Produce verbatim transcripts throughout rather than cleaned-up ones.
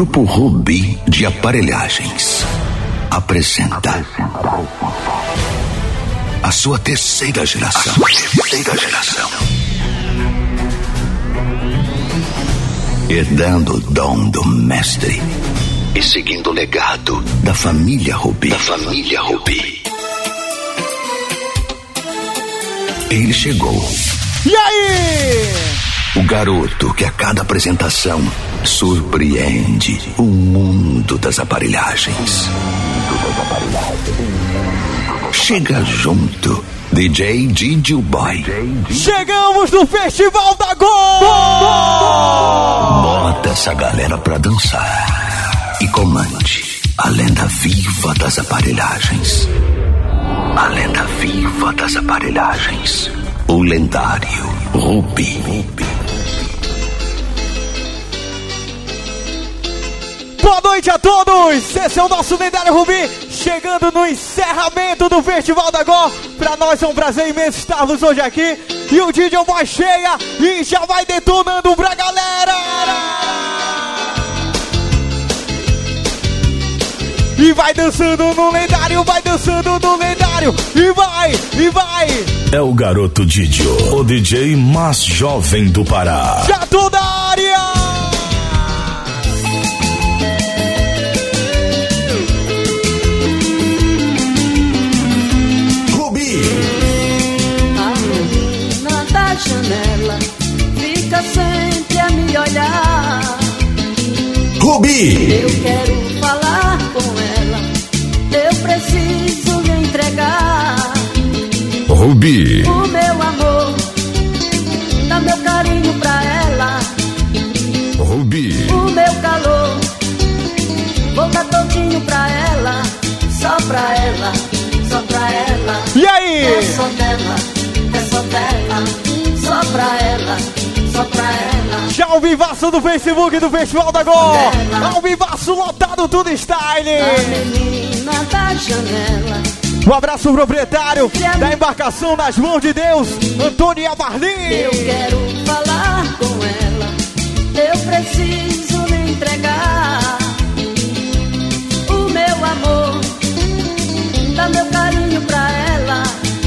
Grupo Rubi de Aparelhagens apresenta a sua terceira geração. A sua terceira geração. Herdando o dom do mestre e seguindo o legado da família Rubi. Da família Rubi. Ele chegou. E aí? O garoto que a cada apresentação surpreende o mundo das aparelhagens. Chega junto, D J Didi Boy. Chegamos no Festival da Gol! Bota essa galera pra dançar e comande a lenda viva das aparelhagens. A lenda viva das aparelhagens. O lendário Rubi. Boa noite a todos! Esse é o nosso lendário Rubi, chegando no encerramento do Festival da Gol. Pra nós é um prazer imenso estarmos hoje aqui. E o D J Boy chega e já vai detonando pra galera! E vai dançando no lendário, vai dançando no lendário. E vai, e vai. É o garoto Didio, o D J mais jovem do Pará. Já tô na área! Janela, fica sempre a me olhar. Rubi! Eu quero falar com ela, eu preciso lhe entregar. Rubi! O meu amor, dá meu carinho pra ela. Rubi! O meu calor, vou dar todinho pra ela. Só pra ela, só pra ela. E aí? É só dela, é só dela. Só pra ela, só pra ela. Já ao vivaço do Facebook do Festival da Gol. Ao vivaço lotado, tudo style. A menina da janela. Um abraço pro proprietário da embarcação nas mãos de Deus, Antônio Amarlim. Eu quero falar com ela, eu preciso lhe entregar o meu amor, dá meu carinho pra ela.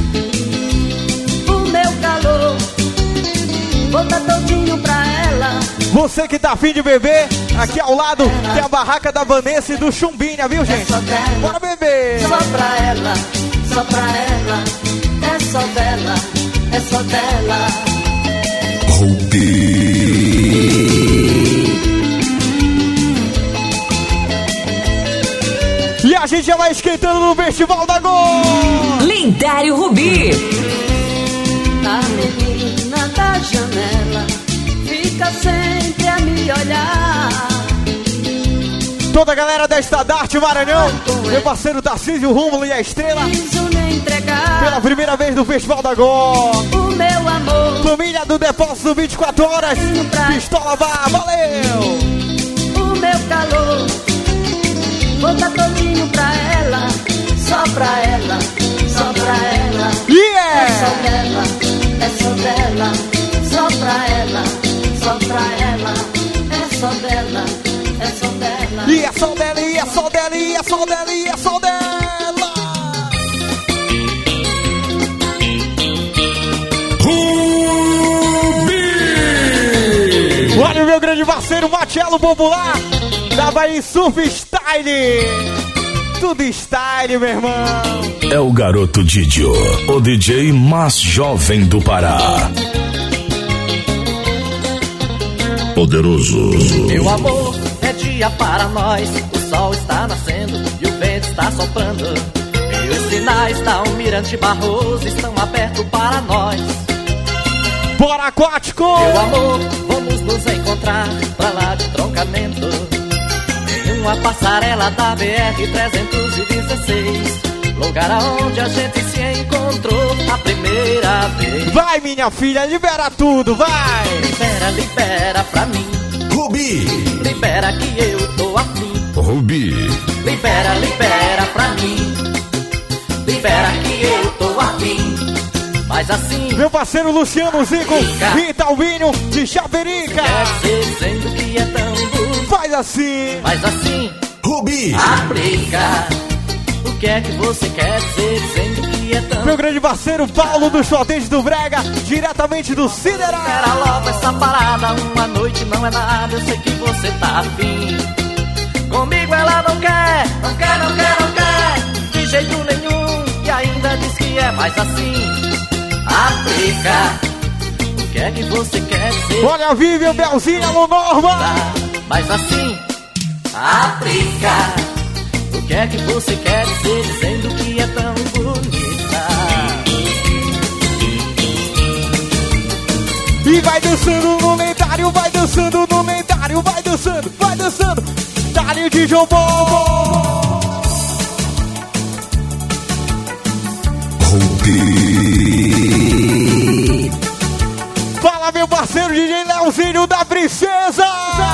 O meu calor, vou dar todinho pra ela. Você que tá afim de beber, aqui ao lado tem a barraca da Vanessa e do Chumbinha, viu, gente? É só dela, bora beber! Só pra ela, só pra ela. É só dela, é só dela. Rubi! E a gente já vai esquentando no Festival da Gol! Lendário Rubi! A menina da janela fica sempre a me olhar. Toda a galera da Estadarte Maranhão, meu parceiro Tarcísio, o Rômulo e a Estrela, Preciso lhe entregar pela primeira vez no Festival da Gol. o meu amor, Família do Depósito vinte e quatro horas, Pistola Bar, valeu! o meu calor, vou dar todinho pra ela. Só pra ela, só pra ela. Yeah! É só dela, é só dela. Só pra ela, só pra ela. É só dela, é só dela. E é só dela, e é só dela, e é só dela, e é só dela. Rubi! Olha o meu grande parceiro, Marcelo Popular, da Bahia Surf Style. Tudo style, meu irmão. É o garoto Didio, o D J mais jovem do Pará. Poderoso. Meu amor, é dia para nós. O sol está nascendo e o vento está soprando. E os sinais da Almirante Barroso estão abertos para nós. Bora, aquático! Meu amor, vamos nos encontrar pra lá de troncamento, em uma passarela da B R trezentos e dezesseis, lugar aonde a gente se encontrou a primeira vez. Vai, minha filha, libera tudo, vai! Libera, libera pra mim. Rubi! Libera que eu tô afim. Rubi! Libera, libera pra mim. Libera que eu tô afim. Mas assim, meu parceiro Luciano Zico e Talvinho de Chaperica. quer ser dizendo que é tão bonito. faz assim. Faz assim, Rubi. aplica. O que é que você quer dizer dizendo que é tão... Meu grande parceiro Paulo do Shortente do Brega, diretamente do Sideral. Era logo essa parada, uma noite não é nada, eu sei que você tá afim. Comigo ela não quer, não quer, não quer, não quer, de jeito nenhum, e ainda diz que é mais assim. Aplica, o que é que você quer dizer? Olha a Vivian, Belzinha, Alô Norma. Mas assim, aplica. O que é que você quer dizer dizendo que é tão bonita? E vai dançando no lendário, vai dançando no lendário, vai dançando, vai dançando. Dá-lhe o D J Bobo. Rubi. Fala, meu parceiro D J Leozinho da Princesa.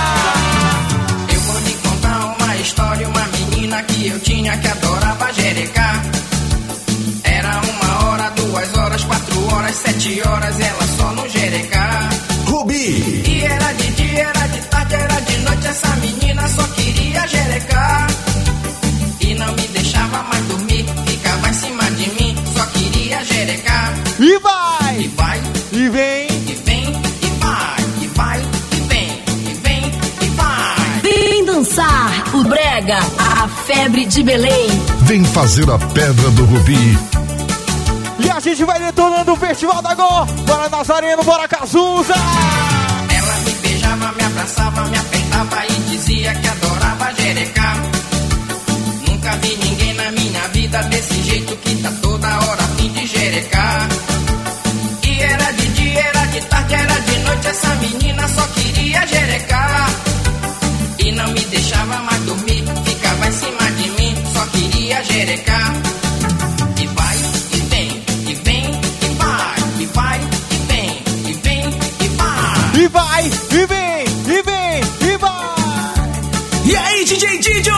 Eu vou te contar uma história, uma menina que eu tinha que adorava jerecar. Era uma hora, duas horas, quatro horas, sete horas, ela só no jerecar. Rubi. E era de dia, era de tarde, era de noite, essa menina só queria jerecar. E não me deixava mais dormir, ficava em cima de mim, só queria jerecar. E vai, E vai, e vem. e vem, e vai, e vai, e vem, e vem, e vai. Vem dançar o Brega, a febre de Belém. Vem fazer a pedra do Rubi. E a gente vai detonando o Festival da Go. Bora Nazareno, bora Cazuza. Ela me beijava, me abraçava, me apertava e dizia que adorava jerecar. Nunca vi ninguém na minha vida desse jeito que tá toda hora a fim de jerecar. E era de dia, era de tarde, era de noite, essa menina só queria jerecar. E não me deixava mais dormir, ficava em cima de mim, só queria jerecar. E vai, e vem, e vem, e vai, e vai, e vem, e vem, e vai. E vai, e vem, e vem, e vai. E aí, D J Didio?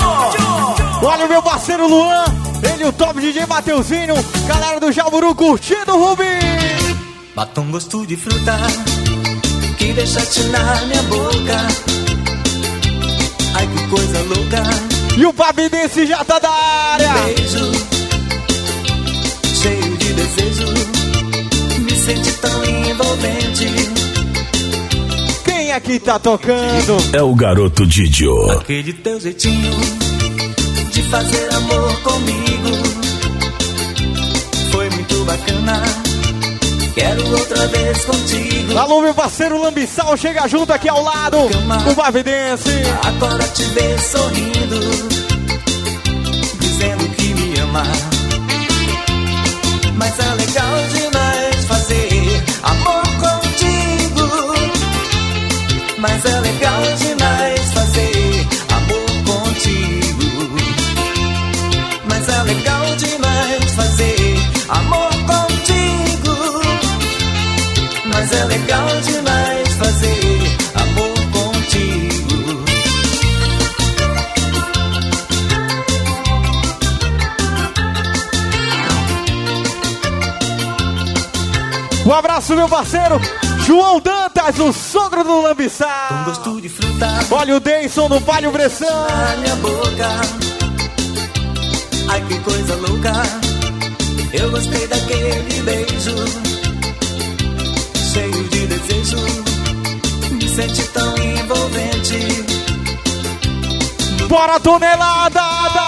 Olha o meu parceiro Luan, ele o top D J Mateuzinho, galera do Jaburu curtindo o Rubi. Bata um gosto de fruta que deixa-te na minha boca. Ai, que coisa louca. E o Pavidense já tá da área. Beijo cheio de desejo, me sente tão envolvente. Quem é que tá tocando? É o garoto Didio. Aquele teu jeitinho de fazer amor comigo foi muito bacana. Quero outra vez contigo. Alô, meu parceiro Lambiçal, chega junto aqui ao lado. O Pavidense. Agora te ver sorrindo, dizendo que me ama. Mas é legal demais fazer amor contigo. Mas é legal demais fazer amor contigo. Mas é legal demais fazer amor contigo. Mas é legal demais fazer amor contigo. Um abraço, meu parceiro João Dantas, o sogro do Um Lambiçal. gosto de fruta Olha o Deison no Palio Bressão. na minha boca. Ai, que coisa louca. Eu gostei daquele beijo cheio de desejo, me sente tão envolvente. Bora, tonelada!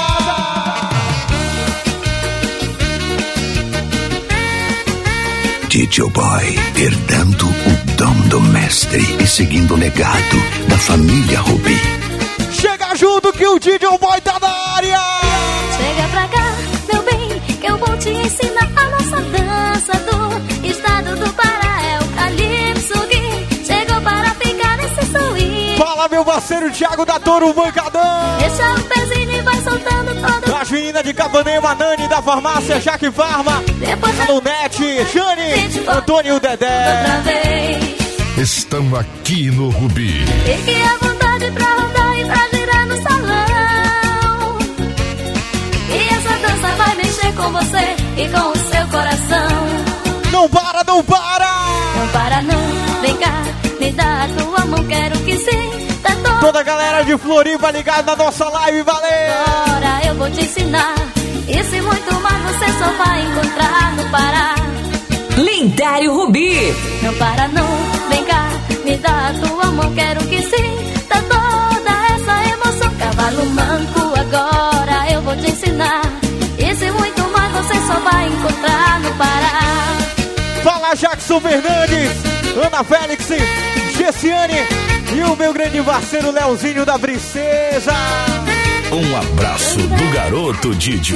D J Boy, herdando o dom do mestre e seguindo o legado da família Rubi. Chega junto que o D J Boy tá na área! Chega pra cá, meu bem, que eu vou te ensinar a nossa dança do estado do Pará. É o Calypso que chegou para ficar nesse swing. Fala, meu parceiro Thiago da Toro Bancadão. Deixa o pezinho e vai soltando todo. As meninas de Capanema, Nani da farmácia Jaque Farma. Depois da Lunete, Jane, Antônio Dedé. outra vez. Estão aqui no Rubi. Fique à vontade pra rodar e pra girar no salão. E essa dança vai mexer com você e com o seu coração. Não para, não para! Não para não, vem cá, me dá a tua mão, quero que sinta todo Toda a galera de Floripa ligada na nossa live, valeu! Agora eu vou te ensinar. Isso e muito mais você só vai encontrar no Pará. Lendário Rubi. Não para não, vem cá, me dá a tua mão, quero que sinta toda essa emoção. Cavalo manco, agora eu vou te ensinar. Isso e muito mais você só vai encontrar no Pará. Fala Jackson Fernandes, Ana Félix, Gessiane e o meu grande parceiro Leozinho da Princesa. Um abraço do garoto Didio.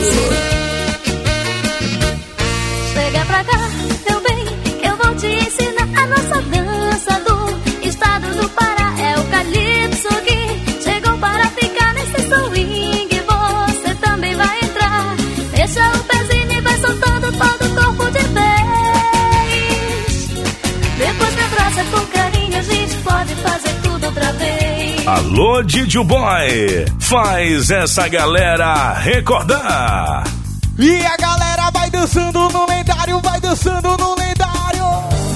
Chega pra cá, meu bem, que eu vou te ensinar a nossa dança do estado do Pará. É o calypso que chegou para ficar nesse swing. Você também vai entrar, deixa o pezinho e vai soltando todo o corpo de vez. Depois me abraça com carinho, a gente pode fazer tudo outra vez. Alô, Didio Boy, faz essa galera recordar. E a galera vai dançando no lendário, vai dançando no lendário.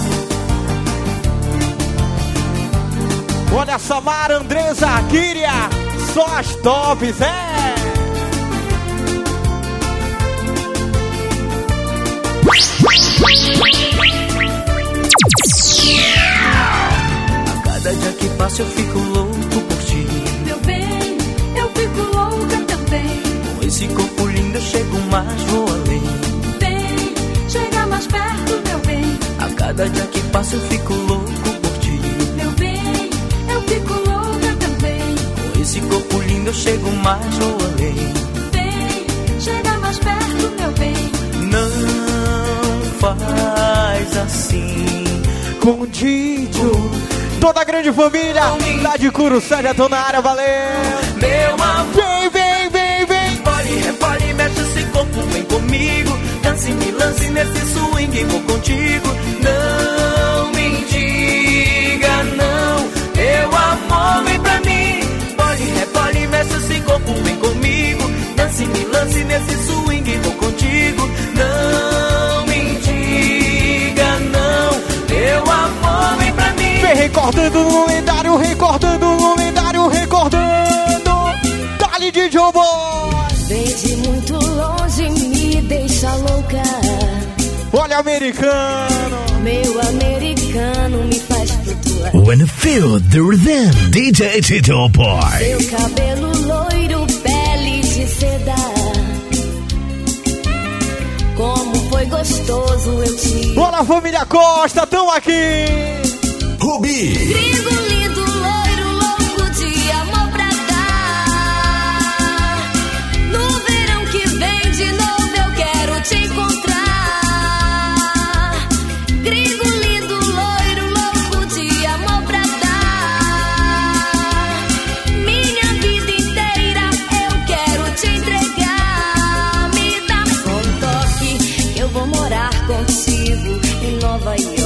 Olha a Samara, Andresa, Kíria, só as tops, é. A cada dia que passa eu fico louco por ti. Meu bem, eu fico louca também. Com esse corpo lindo eu chego mais, vou além. Vem, chega mais perto, meu bem. A cada dia que passa eu fico louco por ti. Meu bem, eu fico louca também. Com esse corpo lindo eu chego mais, vou além. Vem, chega mais perto, meu bem. Não faz assim Com Didio, toda a grande família lá de Curuçanga, tô na área, valeu. meu amor. Vem, vem, vem, vem. Rebole, rebole, mexe esse corpo, vem comigo. Dance, me lance nesse swing, vou contigo. Não me diga não, meu amor, vem pra mim. Rebole, rebole, mexe esse corpo, vem comigo. Dance, me lance nesse swing, vou contigo. Não me diga não, meu amor, vem pra mim. Vem recordando no lendário, recordando no lendário, recordando. Dali de Didio Boy. Vem de muito longe, me deixa louca. Olha americano. Meu americano me faz flutuar. When you feel the rhythm, D J Didio Boy. Seu cabelo loiro, pele de seda. Como foi gostoso eu te... Olha a família Costa, tão aqui. Rubi. Gringo lindo, loiro, louco de amor pra dar. No verão que vem de novo eu quero te encontrar. Gringo lindo, loiro, louco de amor pra dar. Minha vida inteira eu quero te entregar. Me dá um toque que eu vou morar contigo em Nova York.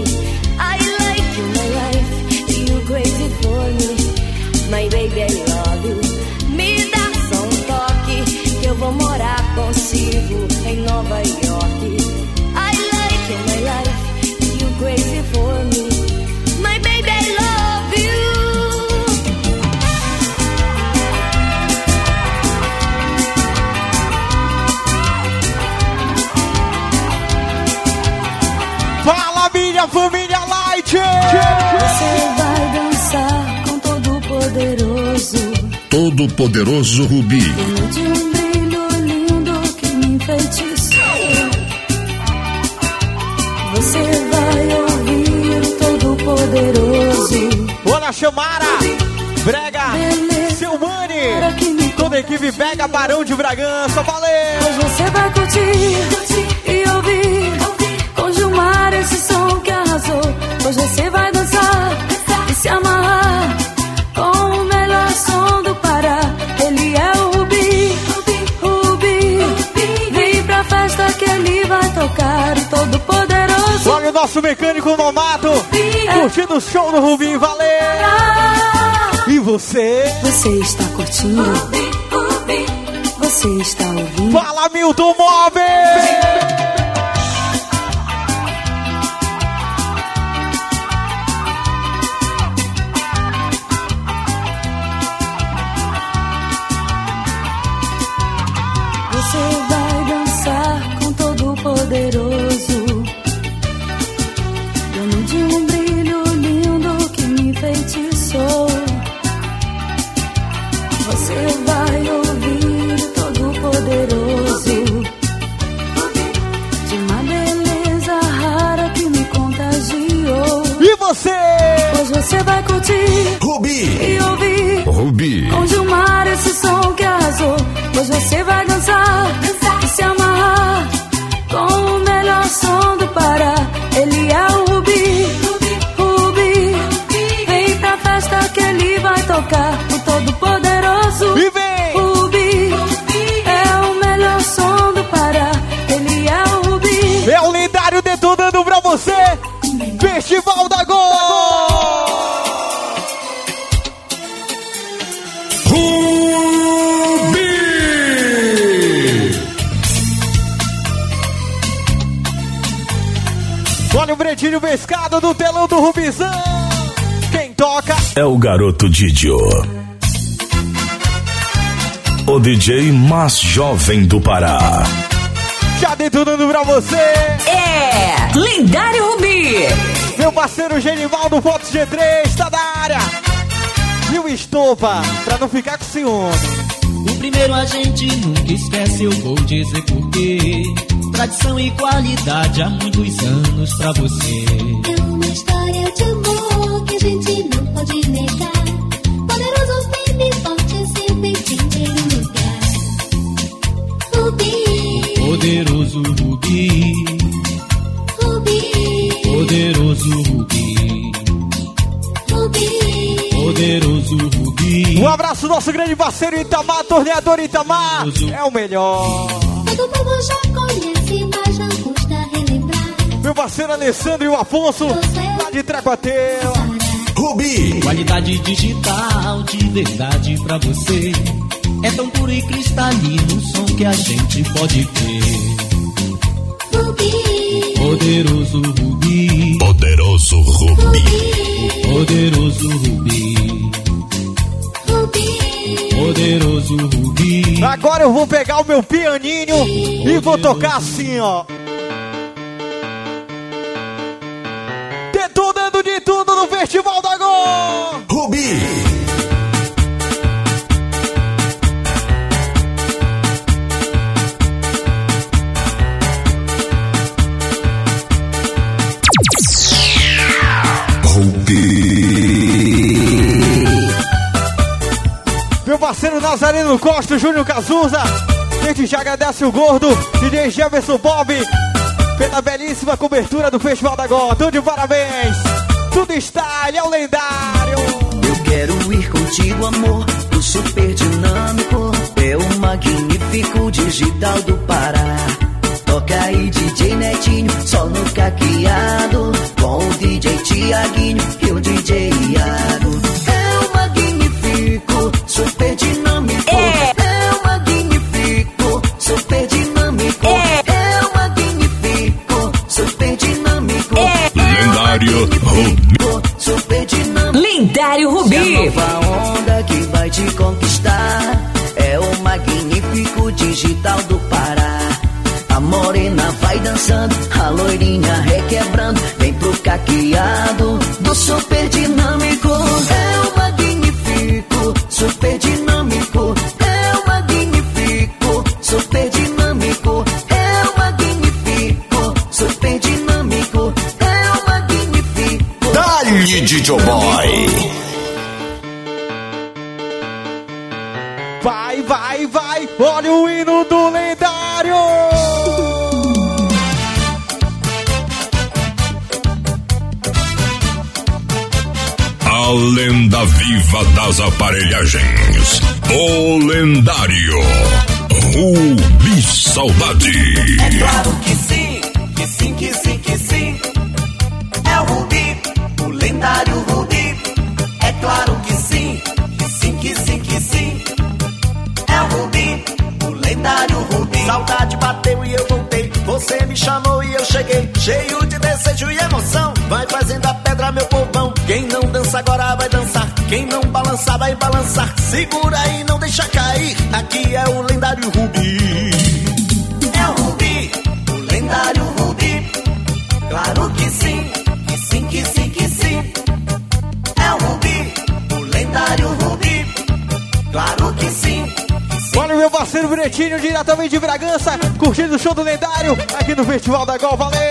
My baby, I love you. Me dá só um toque que eu vou morar contigo em Nova York. I like you, my life, you crazy for me. My baby, I love you. Fala minha família Light. Você vai dançar com todo poderoso. Todo poderoso Rubi. De um brilho lindo que me enfeitiçou. Você vai ouvir todo poderoso. Olha Chamara, Brega, Beleza. Seu Mani, toda a equipe Vega, Barão de Bragança, valeu. Hoje você vai curtir e ouvir com Gilmar esse som que arrasou. Hoje você vai dançar e se amarrar com o melhor som do Pará. Ele é o Rubi, Rubi. Vem pra festa que ele vai tocar o todo poderoso. Olha o nosso mecânico Nonato, curtindo o show do Rubi, valeu. E você? Você está curtindo? Você está ouvindo? Fala Milton Móveis. Rubi. E ouvir Rubi. com Gilmar esse som que arrasou. Pois você vai dançar, dançar e se amarrar com o melhor som do Pará. Ele é o Rubi, Rubi, Rubi. Vem pra festa que ele vai tocar, o todo poderoso. E vem! Rubi, Rubi é o melhor som do Pará. Ele é o Rubi. É o lendário detonando pra você. Festival da Gol! Rubi! Olha o Bretinho pescado do telão do Rubizão. Quem toca É o garoto Didio. O D J mais jovem do Pará. já detonando pra você. É Lendário Rubi. Meu parceiro Genivaldo Fotos G três tá na área. E o Estopa, pra não ficar com ciúme. O primeiro a gente nunca esquece, eu vou dizer porquê. Tradição e qualidade há muitos anos pra você. É uma história de amor que a gente não pode negar. Poderoso, firme e forte, sempre em primeiro lugar. Rubi, Poderoso Rubi, Rubi, poderoso Rubi, Rubi. poderoso Rubi. Um abraço nosso grande parceiro Itamar, torneador Itamar. É o melhor. Todo mundo já conhece, mas não custa relembrar. Meu parceiro Alessandro e o Afonso, lá de Tracuateu. Rubi. Qualidade digital de verdade pra você. É tão puro e cristalino o som que a gente pode ver. Rubi, Poderoso Rubi, Poderoso Rubi. poderoso Rubi, Rubi. poderoso Rubi. Agora eu vou pegar o meu pianinho e vou tocar assim, ó. Detonando de tudo no Festival da Gol. Rubi. Meu parceiro Nazareno Costa, Júnior Cazuza. A gente já agradece o gordo D J Jefferson Bob pela belíssima cobertura do Festival da Gol. Tudo de parabéns. Tudo está, ele é o lendário. Eu quero ir contigo, amor, pro super dinâmico. É o magnífico digital do Pará. Toca aí D J Netinho, só no caqueado. Com o D J Tiaguinho e o D J Iago. É o magnífico, super dinâmico. É. É o magnífico, super dinâmico. É. É o magnífico, super dinâmico. É. Lendário Rubi. Super dinâmico. Lendário É a Rubi. nova onda que vai te conquistar. É o magnífico digital do Pará. A morena vai dançando, a loirinha requebrando. Vem pro caqueado do super dinâmico. É o magnífico, super dinâmico. É o magnífico, super dinâmico. É o magnífico, super dinâmico. É o magnífico. Dali Didio Boy. Vai, vai, vai. Olha o hino do lendário. A lenda viva das aparelhagens. O lendário Rubi Saudade. É claro que sim, que sim, que sim, que sim. É o Rubi, o lendário Rubi. É claro que sim, que sim, que sim, que sim. É o Rubi, o lendário Rubi. Saudade bateu e eu voltei. Você me chamou e eu cheguei. Cheio de desejo e emoção. Vai fazendo a pedra, meu povão. Quem não dança agora vai dançar. Quem não balançar vai balançar. Segura aí, não deixa cair. Aqui é o lendário Rubi. É o Rubi, o lendário Rubi. Claro que sim, que sim, que sim, que sim. É o Rubi, o lendário Rubi. Claro que sim. Olha o meu parceiro Bretinho, diretamente de Bragança, curtindo o show do lendário aqui no Festival da Gol. Valeu!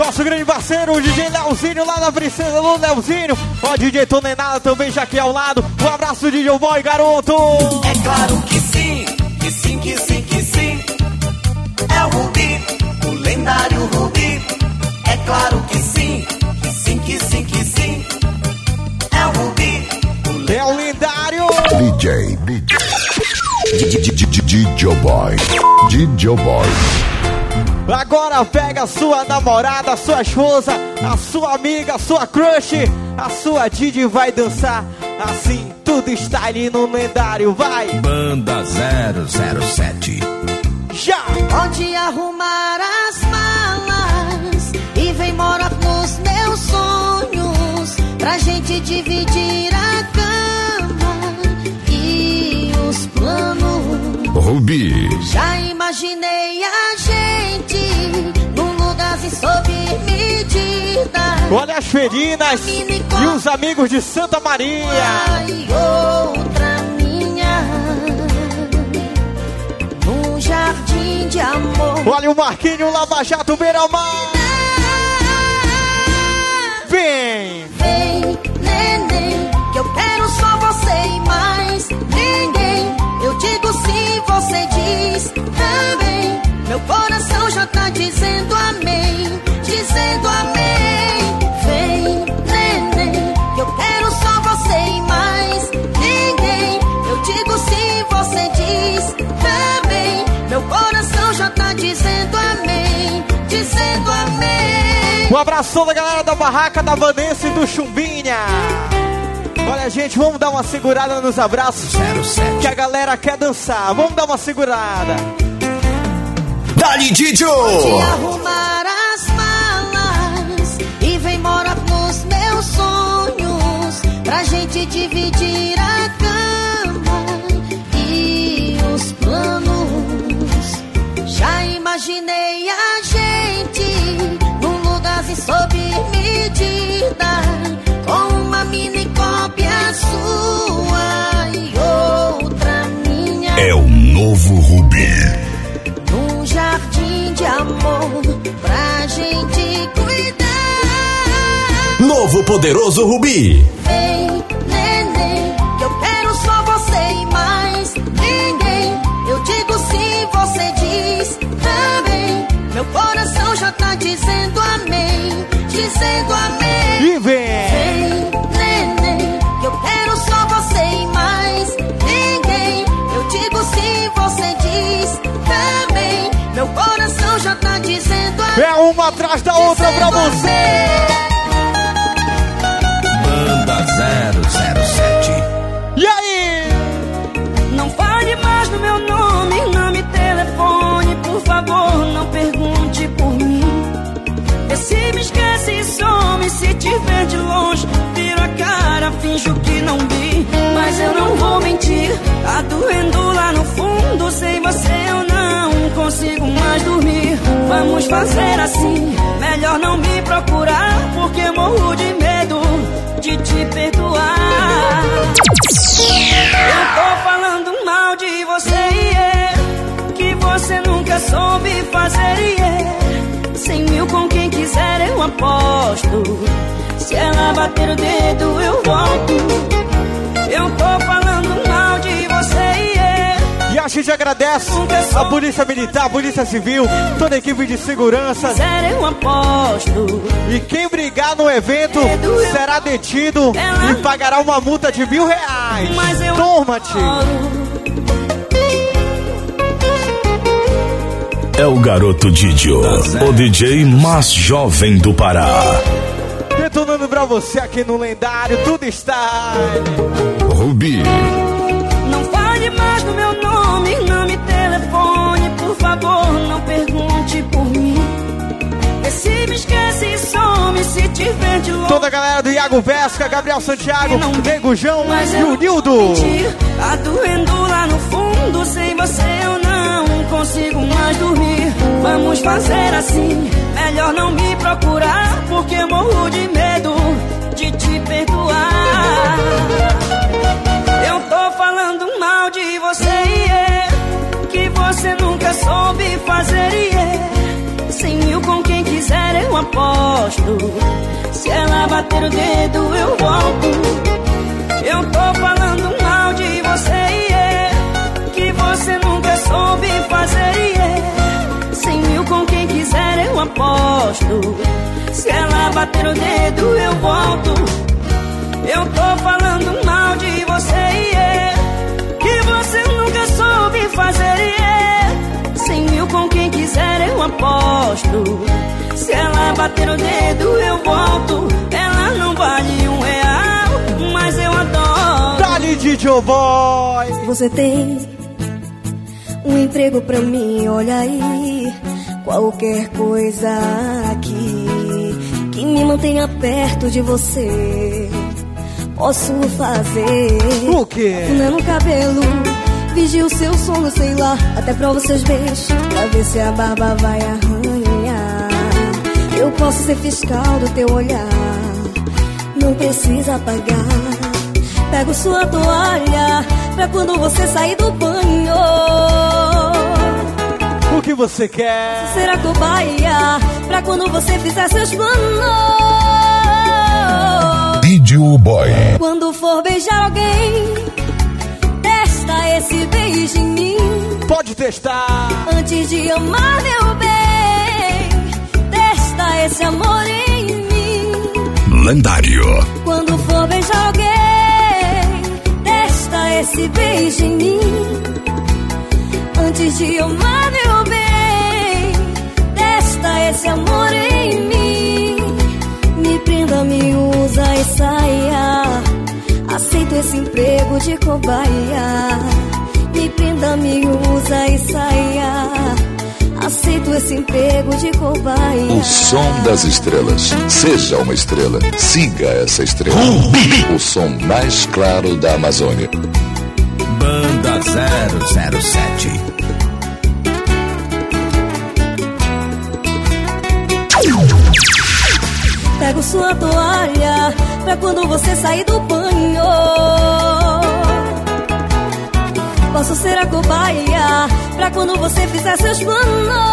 nosso grande parceiro, o D J Leozinho, lá na Princesa do Leozinho. Ó, D J Tonenada também já aqui ao lado. Um abraço, D J Boy, garoto. É claro que sim, que sim, que sim, que sim. É o Rubi, o lendário Rubi. É claro que sim, que sim, que sim, que sim. É o Rubi, o é o lendário D J, D J, D J Boy, D J Boy. Agora pega a sua namorada, a sua esposa, a sua amiga, a sua crush, a sua Didi vai dançar. Assim, tudo está ali no lendário, vai! Banda zero zero sete. Já! Pode arrumar as malas e vem morar nos meus sonhos, pra gente dividir a cama e os planos. Rubi. Já imaginei a gente num lugar assim sob medida. Olha as ferinas e os amigos de Santa Maria. E outra minha num jardim de amor. Olha o Marquinho Lava Jato Beira-Mar. Vem! Vem, neném, que eu quero só você e mais ninguém. Eu digo sim, você diz também. Meu coração já tá dizendo amém, dizendo amém. Vem, neném, que eu quero só você e mais ninguém. Eu digo sim, você diz também. Meu coração já tá dizendo amém, dizendo amém. Um abraço da galera da barraca da Vanessa e do Chumbinha. Olha, gente, vamos dar uma segurada nos abraços, zero sete. que a galera quer dançar. Vamos dar uma segurada. Dali, Didio! Pode arrumar as malas e vem morar nos meus sonhos, pra gente dividir a cama e os planos. Já imaginei a gente num lugar assim sob medida, com uma mini cópia sua e outra minha. É o novo Rubi. Num jardim de amor pra gente cuidar. Novo poderoso Rubi. Vem, neném, que eu quero só você e mais ninguém. Eu digo sim, você diz também. Meu coração já tá dizendo amém, dizendo amém. E vem! Vem, neném, que eu quero só você e mais ninguém. Eu digo sim, você diz também. Meu coração já tá dizendo amém. É uma atrás da outra pra você! Banda zero zero sete. E aí? Não fale mais no meu nome, não me telefone, por favor, não pergunte por mim. Vê se me esquece e some, se te ver de longe, viro a cara, finjo que não vi. Mas eu não vou mentir, tá doendo lá no fundo, sem você eu não consigo mais dormir. Vamos fazer assim, melhor não me procurar, porque morro de medo de te perdoar. Eu tô falando mal de você, yeah, que você nunca soube fazer, yeah. Cem mil com quem quiser eu aposto, se ela bater o dedo eu volto. Eu tô falando mal de você, yeah. E a gente agradece a Polícia Militar, a Polícia Civil, toda a equipe de segurança. Sério, eu aposto. E quem brigar no evento será detido e pagará uma multa de mil reais. Toma-te! É o garoto Didio, o D J mais jovem do Pará. Detonando pra você aqui no lendário, tudo está Rubi. Não fale mais no meu nome, não me telefone, por favor, não pergunte por mim. Vê se me esquece e some, se te ver de longe. Toda a galera do Iago Vesca, Gabriel Santiago, Nego João e o Nildo. Tá doendo lá no fundo, sem você eu não consigo mais dormir. Vamos fazer assim, melhor não me procurar, porque morro de medo de te perdoar. Eu tô falando mal de você, yeah, que você nunca soube fazer, yeah. Cem mil com quem quiser eu aposto, aposto. Se ela bater o dedo eu volto. Eu tô falando mal de você, yeah, que você nunca soube fazer, yeah. Cem mil com quem quiser eu aposto. Se ela bater o dedo eu volto. Eu tô falando mal de você, yeah, que você nunca soube fazer, yeah. Cem mil com quem quiser eu aposto. Se ela bater o dedo eu volto. Ela não vale um real, mas eu adoro. Dali D J Boy. Você tem um emprego pra mim, olha aí. Qualquer coisa aqui que me mantenha perto de você, posso fazer. O quê? Afinando o cabelo, vigia o seu sono, sei lá. Até prova seus beijos, pra ver se a barba vai arranhar. Eu posso ser fiscal do teu olhar, não precisa pagar. Pego sua toalha pra quando você sair do banho. O que você quer? Ser a cobaia pra quando você fizer seus planos. D J Boy. Quando for beijar alguém, testa esse beijo em mim. Pode testar. Antes de amar, meu bem, testa esse amor em mim. Lendário. Quando for beijar alguém, testa esse beijo em mim. Antes de amar, meu bem, testa esse amor em mim. Me prenda, me usa e saia. Aceito esse emprego de cobaia. Me prenda, me usa e saia. Aceito esse emprego de cobaia. O som das estrelas. Seja uma estrela. Siga essa estrela. O som mais claro da Amazônia. Banda zero zero sete. Pego sua toalha pra quando você sair do banho. Posso ser a cobaia pra quando você fizer seus planos.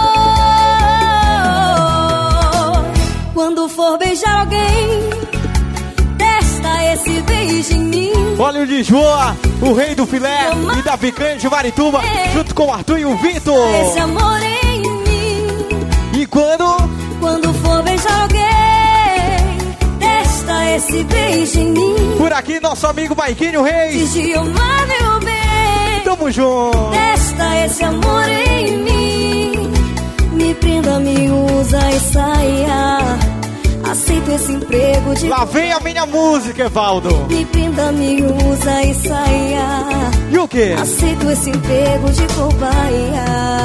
Quando for beijar alguém, testa esse beijo em mim. Olha o Lisboa, o rei do filé e da picanha de Marituba, junto com o Arthur e o Vitor. Esse amor em mim. E quando? Quando for beijar alguém, testa esse beijo em mim. Por aqui, nosso amigo Maiquinho Reis. De amar, meu bem, tamo junto. Testa esse amor em mim. Me prenda, me usa e saia. Aceito esse emprego de... Lá vem a minha música, Evaldo. Me prenda, me usa e saia. E o quê? Aceito esse emprego de cobaia.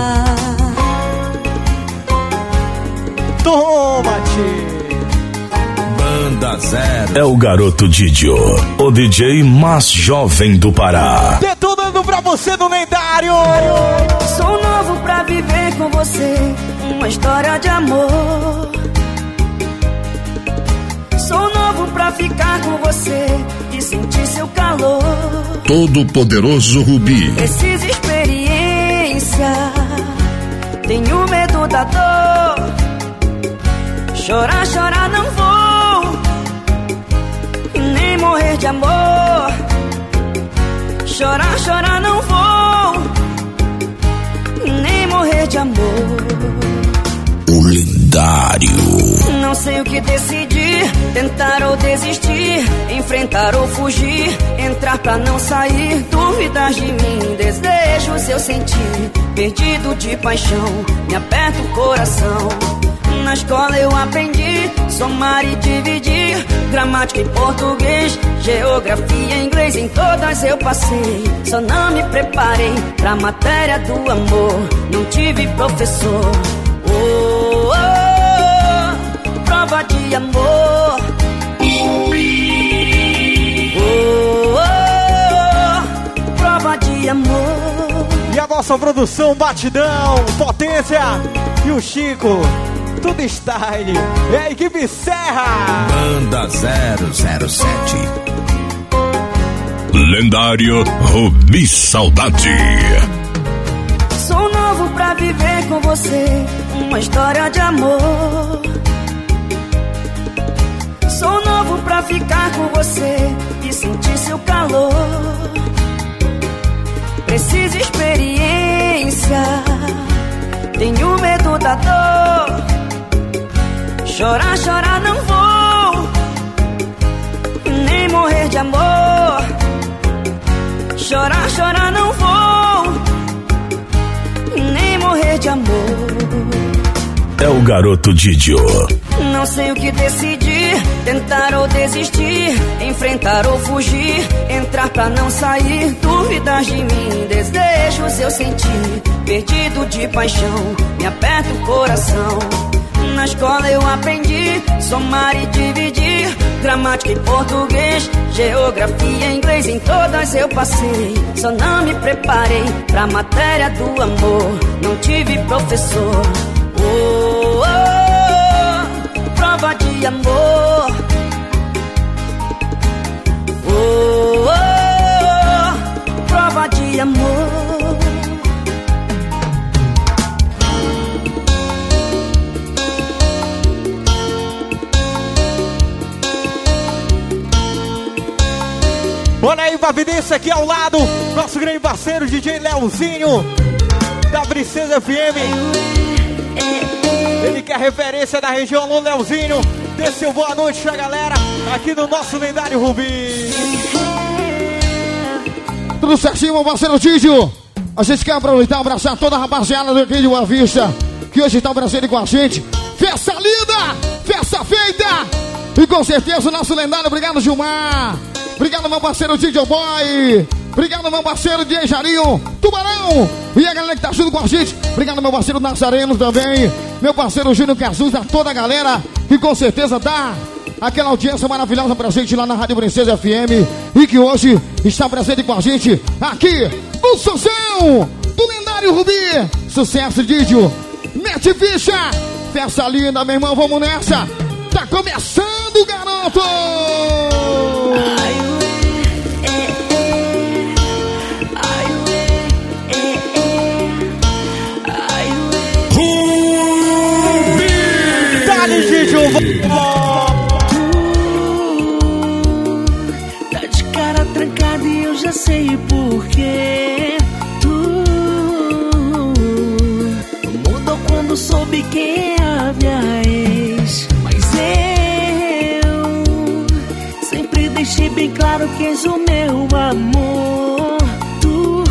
Toma-te. Banda zero. É o garoto Didio, o D J mais jovem do Pará. Detonando pra você no lendário. Sou novo pra viver com você uma história de amor. Sou novo pra ficar com você e sentir seu calor. Todo poderoso Rubi. Preciso experiência. Tenho medo da dor. Chorar, chorar não vou. E nem morrer de amor. Chorar, chorar não vou. E nem morrer de amor. O lendário. Não sei o que decidir, tentar ou desistir, enfrentar ou fugir, entrar pra não sair, dúvidas de mim, desejo seu sentir, perdido de paixão, me aperta o coração. Na escola eu aprendi somar e dividir, gramática em português, geografia em inglês, em todas eu passei. Só não me preparei pra matéria do amor, não tive professor. Oh, oh, oh, prova de amor. Oh, oh, oh, prova de amor. E a nossa produção Batidão, Potência e o Chico, tudo style. É a equipe Serra. Banda zero zero sete. Lendário Rubi Saudade. Sou novo pra viver com você uma história de amor. pra ficar com você e sentir seu calor. Preciso experiência, tenho medo da dor. Chorar, chorar não vou, nem morrer de amor. Chorar, chorar não vou, nem morrer de amor. É o garoto Didio. Não sei o que decidir, tentar ou desistir, enfrentar ou fugir, entrar pra não sair, dúvidas de mim, desejos eu senti, perdido de paixão, me aperta o coração. Na escola eu aprendi somar e dividir, gramática em português, geografia em inglês, em todas eu passei. Só não me preparei pra matéria do amor, não tive professor. Oh, oh, oh, prova de amor. Oh, oh, oh, prova de amor. Olha aí, Pavidência aqui ao lado, nosso grande parceiro D J Leozinho, da Princesa F M. Ele que é referência da região, no Leozinho. Dê seu boa noite pra galera aqui no nosso lendário Rubi. Tudo certinho, meu parceiro Didio. A gente quer aproveitar e abraçar toda a rapaziada daqui de Boa Vista, que hoje está presente com a gente. Festa linda, festa feita. E com certeza o nosso lendário, obrigado Gilmar. Obrigado, meu parceiro Didio Boy. Obrigado, meu parceiro D J Jarinho, Tubarão. E a galera que tá junto com a gente. Obrigado, meu parceiro Nazareno também. Meu parceiro Júnior Cazuza, toda a galera que com certeza dá aquela audiência maravilhosa pra gente lá na Rádio Princesa F M. E que hoje está presente com a gente aqui no Suzão do lendário Rubi. Sucesso, Didio. Mete ficha. Festa linda, meu irmão, vamos nessa. Tá começando, garoto. Ai, Tá de cara trancada e eu já sei porquê. Tu mudou quando soube quem é a minha ex. Mas eu sempre deixei bem claro que és o meu amor. Tu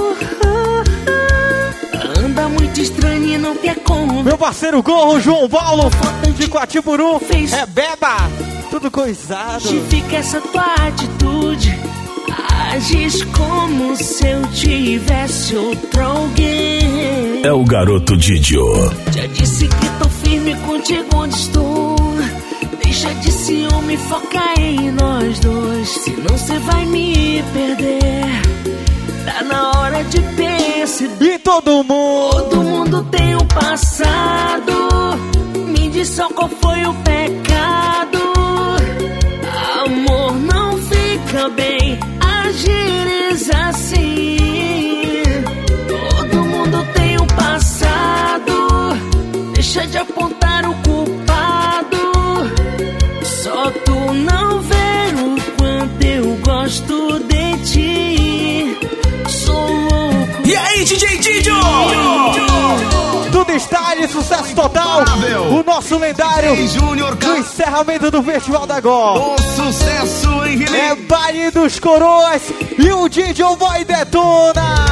anda muito estranho e não quer conversar. Meu parceiro Gorro, João Paulo, de Quatipuru, é beba, tudo coisado. Justifica essa tua atitude, agis como se eu tivesse outro alguém. É o garoto Didio. Já disse que tô firme contigo onde estou. Deixa de ciúme, foca em nós dois, senão cê vai me perder. Tá na hora de perceber. E todo mundo Todo mundo tem um passado. Me diz só qual foi o pecado. Amor, não fica bem agires assim. Todo mundo tem um passado. Deixa de apontar o culpado. Só tu não ver o quanto eu gosto de ti. Sou louco. E aí, D J Didio? Tudo está de sucesso total. O nosso lendário do encerramento do Festival da Gol. O sucesso em Rio. É baile dos coroas e o Didio Boy detona.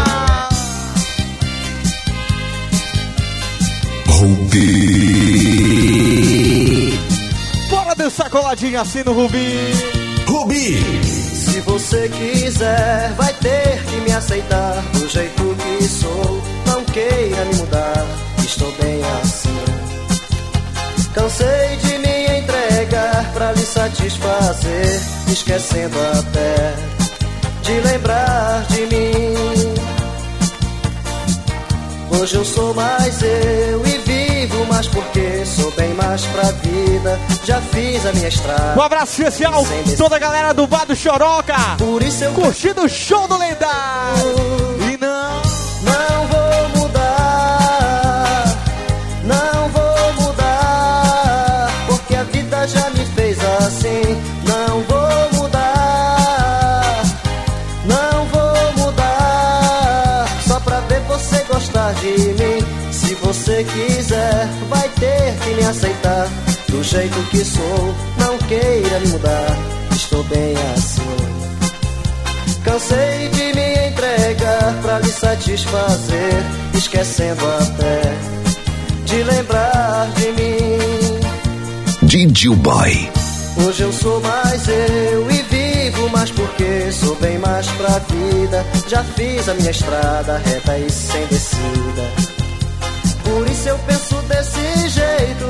Rubi. Bora dançar coladinho assim no Rubi. Rubi. Se você quiser, vai ter que me aceitar do jeito que sou. Não queira me mudar, estou bem assim. Cansei de me entregar pra lhe satisfazer, esquecendo até de lembrar de mim. Hoje eu sou mais eu e vivo mais porque sou bem mais pra vida. Já fiz a minha estrada. Um abraço especial toda a galera do Bar do Choroca. Por isso eu curtindo o show do lendário. E não, não vou mudar, não vou mudar, porque a vida já me fez assim. Não você quiser, vai ter que me aceitar do jeito que sou, não queira me mudar, estou bem assim. Cansei de me entregar pra lhe satisfazer, esquecendo até de lembrar de mim. Didio Boy. Hoje eu sou mais eu e vivo mais porque sou bem mais pra vida. Já fiz a minha estrada reta e sem descida, por isso eu penso desse jeito.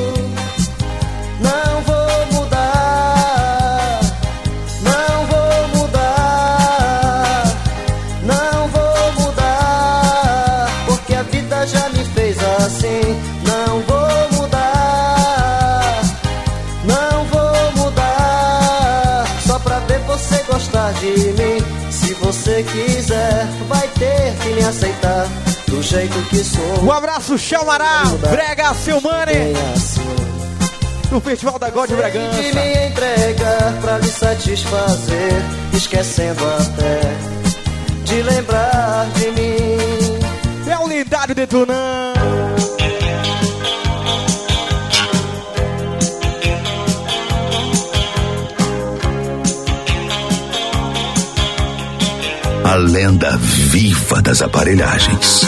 Não vou mudar, não vou mudar, não vou mudar, porque a vida já me fez assim. Não vou mudar, não vou mudar, só pra ver você gostar de mim. Se você quiser, vai ter que me aceitar do jeito que sou. Um abraço, Chamará, Brega, seu money, no Festival da God de Bragança. De me entregar pra lhe satisfazer, esquecendo até de lembrar de mim. É o lendário detonando. A lenda viva das aparelhagens.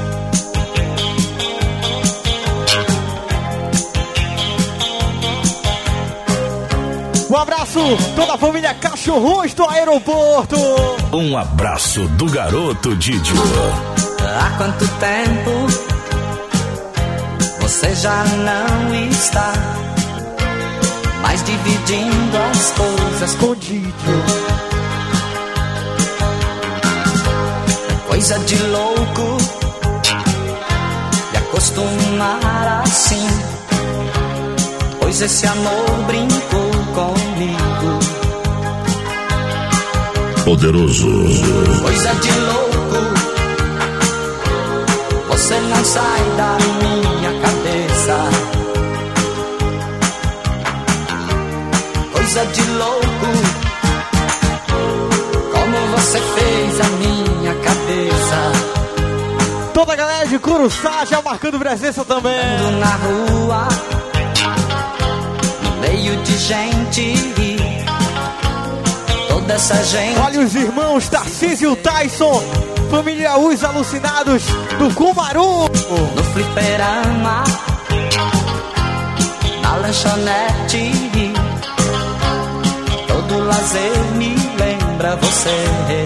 Um abraço, toda a família Cachorros do aeroporto. Um abraço do garoto Didio. Há quanto tempo você já não está mais dividindo as coisas com Didio? Coisa de louco me acostumar assim, pois esse amor brincou comigo. Poderoso. Coisa de louco, você não sai da minha cabeça. Coisa de louco, como você fez a minha cabeça. Toda a galera de Curuçá já marcando presença também. Ando na rua, no meio de gente, toda essa gente. Olha os irmãos Tarcísio e o Tyson, família Os Alucinados do Cumaru. No fliperama, na lanchonete, todo lazer me lembra você.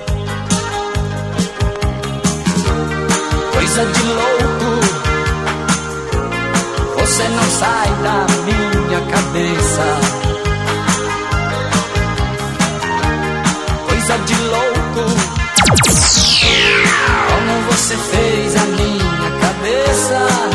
Coisa de louco, você não sai da minha cabeça. Coisa de louco, como você fez a minha cabeça.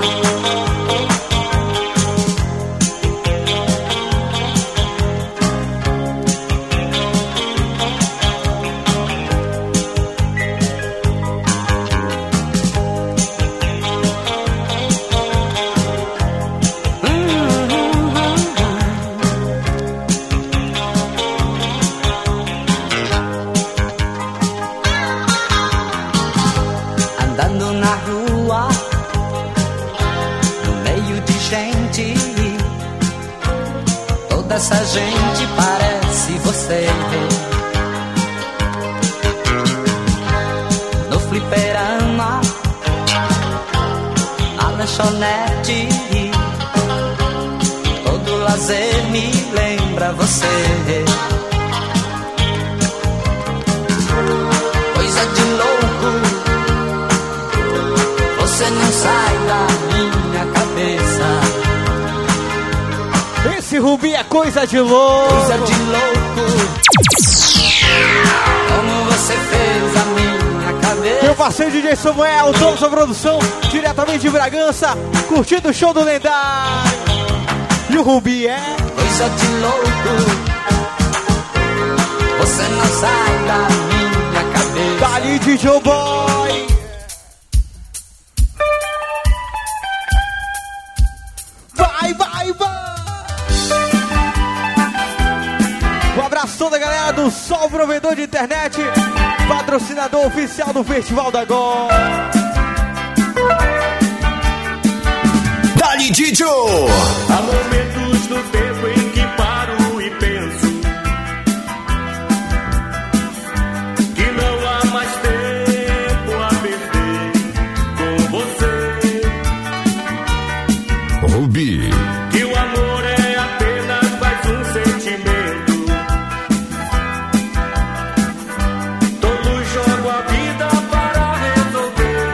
Essa gente parece você. No fliperama, na lanchonete, todo lazer me lembra você. Coisa de louco, você não sai da minha cabeça. Esse Rubi é coisa de louco. Coisa de louco, como você fez a minha cabeça. Meu parceiro D J Samuel, toda essa produção, diretamente de Bragança, curtindo o show do lendário. E o Rubi é coisa de louco, você não sai da minha cabeça. Dali D J Boy. Vai, vai, vai. Um abraço a toda a galera do Sol Provedor de Internet, patrocinador oficial do Festival da G O. Didio. Há momentos no tempo em que paro e penso que não há mais tempo a perder com você. Rubi. Que o amor é apenas mais um sentimento. Todos jogam a vida para resolver.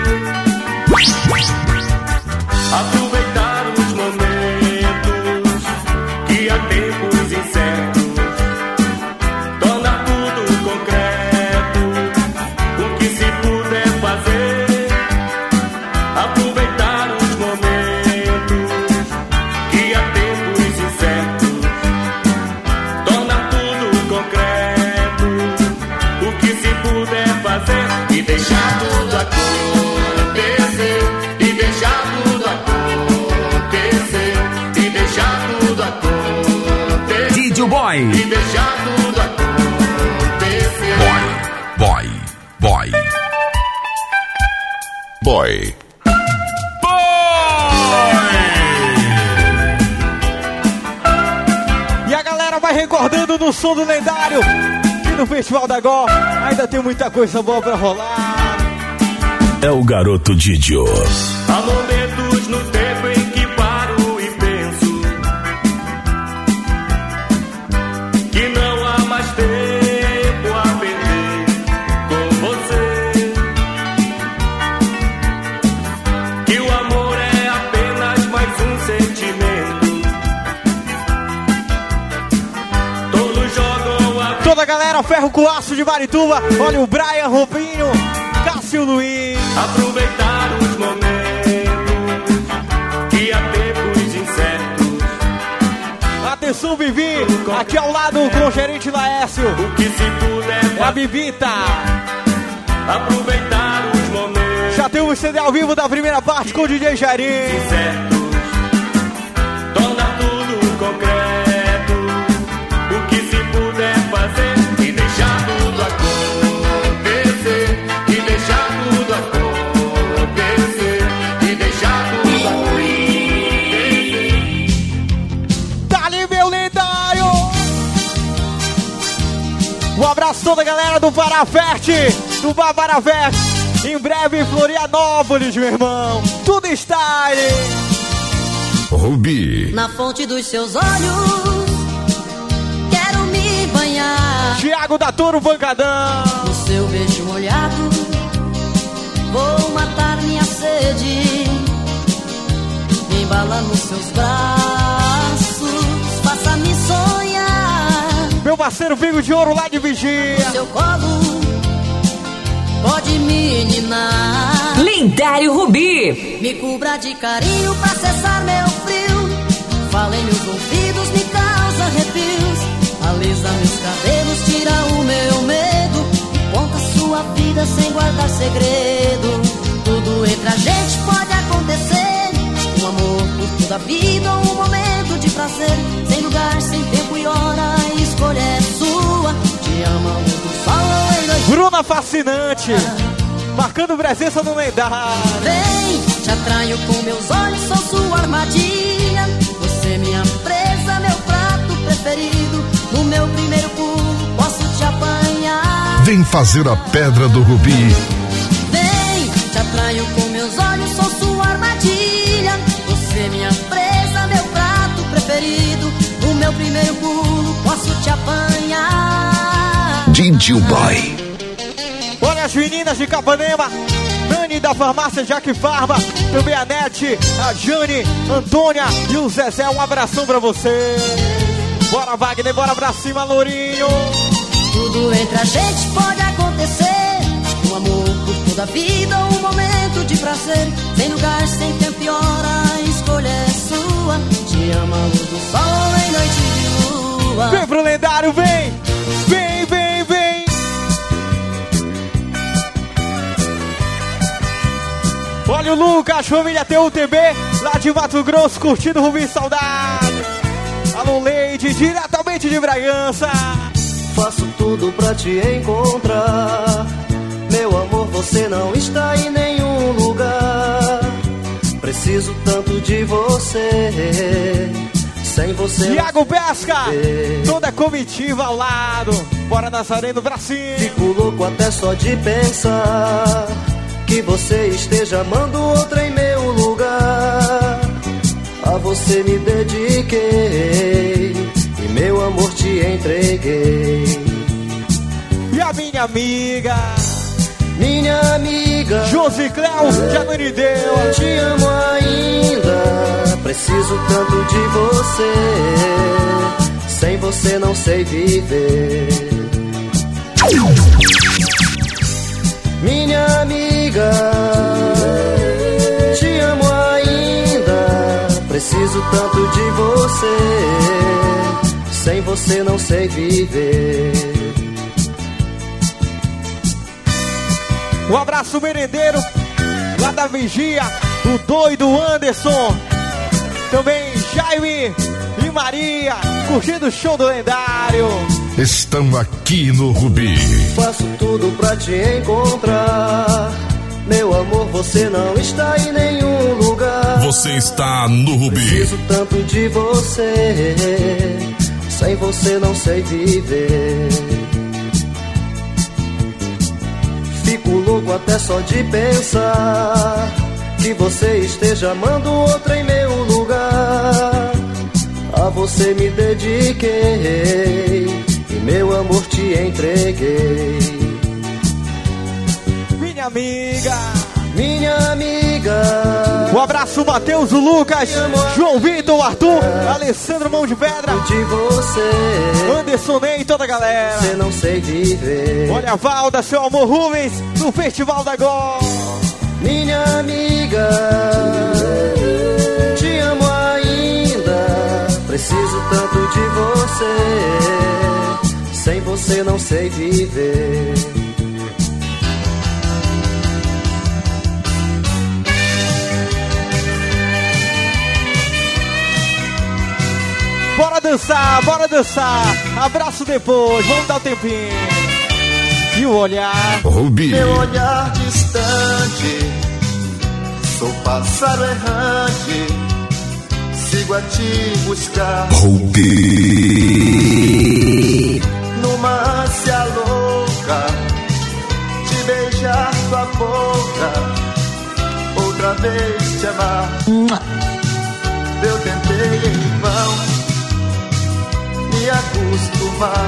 Aproveitar os momentos que há tempos incertos. Tornar tudo concreto. O que se puder fazer. Aproveitar os momentos que há tempos incertos. Tornar tudo concreto. O que se puder fazer. E deixar tudo acontecer. E deixar tudo acontecer. E deixar tudo acontecer. Didio Boy. E deixar tudo acontecer. Boy. Boy. Boy. E a galera vai recordando no som do lendário. E no Festival da Gó ainda tem muita coisa boa pra rolar. É o garoto Didio. Há momentos no tempo em que paro e penso que não há mais tempo a perder com você. Que o amor é apenas mais um sentimento. Todos jogam a Toda a galera, ferro com aço de Marituba. Olha o Brian, Rubinho, Cássio Luiz. aproveitar os momentos que há tempos incertos. Atenção, Vivi, aqui ao lado com o gerente Laércio. O que se puder É a Bibita. aproveitar os momentos Já temos C D ao vivo da primeira parte com o D J Jairim. incertos. Tornar tudo concreto. O que se puder fazer. E deixar tudo acontecer. E deixar tudo acontecer. E deixar tudo acontecer. Dali, meu lendário! Um abraço a toda a galera do Paraferte, do Babaraverte. Em breve em Florianópolis, meu irmão. Tudo style. Rubi. Na fonte dos seus olhos, quero me banhar. Thiago da Toro Bancadão. No seu beijo molhado, vou matar minha sede. Me embala nos seus braços, faça-me sonhar. Meu parceiro Vigo de Ouro lá de Vigia. No seu colo, pode me ninar. Lendário Rubi. Me cubra de carinho pra cessar meu frio. Fala em meus ouvidos, me causa arrepios. Alisa meus cabelos, tira o meu medo. Conta sua vida sem guardar segredo. Tudo entre a gente pode acontecer. Um amor por toda a vida, um momento de prazer. Sem lugar, sem tempo e hora, a escolha é sua. Te ama a luz do sol e noite. Bruna Fascinante, marcando presença no lendário. Vem, te atraio com meus olhos, sou sua armadilha. Você minha presa, meu prato preferido. No meu primeiro pulo, posso te apanhar. Vem fazer a pedra do Rubi. Vem, te atraio com meus olhos, sou sua armadilha. Você minha presa, meu prato preferido. No meu primeiro pulo, posso te apanhar. Didio Boy. Olha as meninas de Capanema, Nani da farmácia Jaque Farma, também a Nete, a Jane, Antônia e o Zezé, um abração pra você. Bora Wagner, bora pra cima, Lourinho. Tudo entre a gente pode acontecer. Um amor por toda a vida, um momento de prazer. Sem lugar, sem tempo e hora, a escolha é sua. Te ama a luz do sol em noite de lua. Vem pro lendário, vem, vem, vem, vem. Olha o Lucas, família T U T B, lá de Mato Grosso, curtindo Rubi Saudade. Alô, Leide, diretamente de Bragança. Faço tudo pra te encontrar. Meu amor, você não está em nenhum lugar. preciso tanto de você. Sem você. Thiago Pesca, toda a comitiva ao lado. Bora Nazareno pra cima. Fico louco até só de pensar que você esteja amando outra em meu lugar. A você me dediquei e meu amor te entreguei. E a minha amiga, minha amiga Josi Cléo, já não lhe deu. Te amo ainda, preciso tanto de você. Sem você não sei viver. Minha amiga, te amo ainda, preciso tanto de você. Sem você não sei viver. Um abraço merendeiro lá da Vigia, o doido Anderson. Também Jaime e Maria, curtindo o show do lendário. Estão aqui no Rubi. Faço tudo pra te encontrar. Meu amor, você não está em nenhum lugar. Você está no Rubi. Preciso tanto de você. Sem você não sei viver. Fico louco até só de pensar que você esteja amando outra em meu lugar. A você me dediquei e meu amor te entreguei. Minha amiga, minha amiga. Um abraço, Matheus, o Lucas, João Vitor, o Arthur, Alessandro Mão de Pedra, de você, Anderson Ney e toda a galera. Você não sei viver. Olha a Valda, seu amor Rubens, no Festival da Gol. Minha amiga, te amo ainda, preciso tanto de você. Sem você não sei viver. Bora dançar, bora dançar. Abraço depois, vamos dar um tempinho. E o olhar, Rubi. Meu olhar distante, sou pássaro errante, sigo a te buscar. Rubi. Numa ânsia louca, te beijar tua boca, outra vez te amar. Eu tentei em vão me acostumar,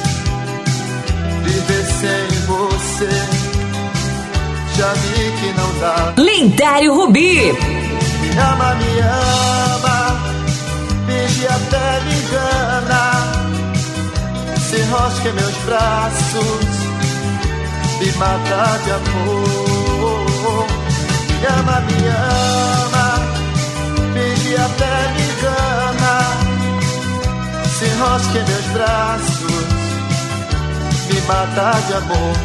viver sem você, já vi que não dá. Lendário Rubi. Me ama, me ama, finge até me engana, se enrosca em meus braços, me mata de amor. Me ama, me ama, finge até me engana, se enrosca em meus braços, me mata de amor.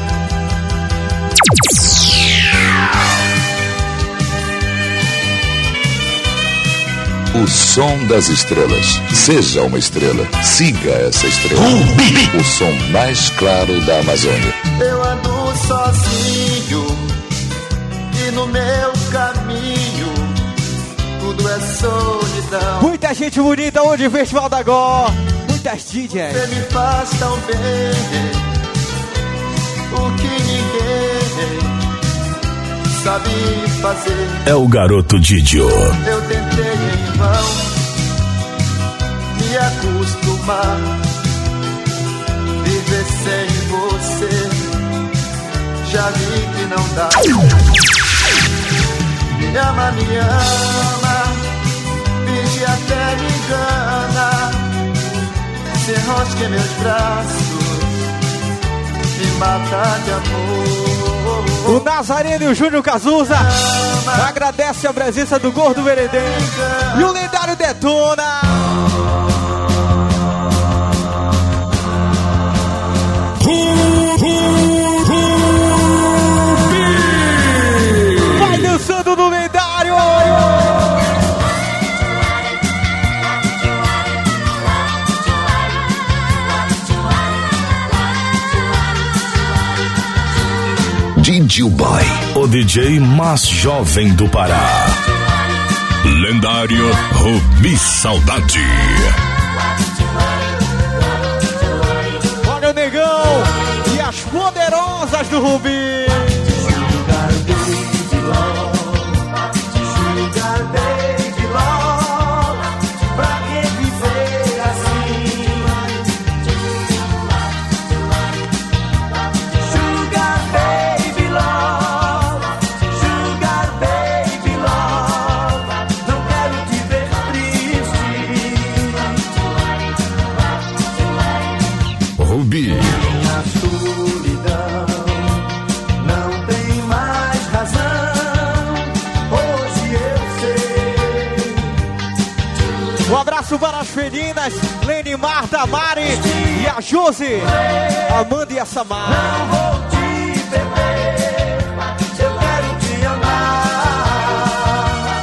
O som das estrelas. Seja uma estrela. Siga essa estrela. O som mais claro da Amazônia. Eu ando sozinho e no meu caminho tudo é solidão. Muita gente bonita hoje, Festival da Gó. Muitas D Js. Você me faz tão bem, o que ninguém sabe fazer. É o garoto Didio. Eu tentei em vão me acostumar, viver sem você, já vi que não dá. Me ama, me ama, finge até me engana, se enrosca em meus braços, me mata de amor. O Nazareno e o Júnior Cazuza agradece a presença do Gordo Merendeiro e o lendário Detona. Vai dançando no lendário. Didio Boy, o D J mais jovem do Pará. Lendário Rubi Saudade. Olha o negão e as poderosas do Rubi. Sugar baby love, sugar baby love, pra que viver assim? Sugar baby love, sugar baby love, não quero te ver triste. Rubi. Minha solidão não tem mais razão, hoje eu sei. Um abraço para as felinas, Lene, Marta, Mari e a Josi, Amanda e a Samara. Não vou te perder, eu quero te amar.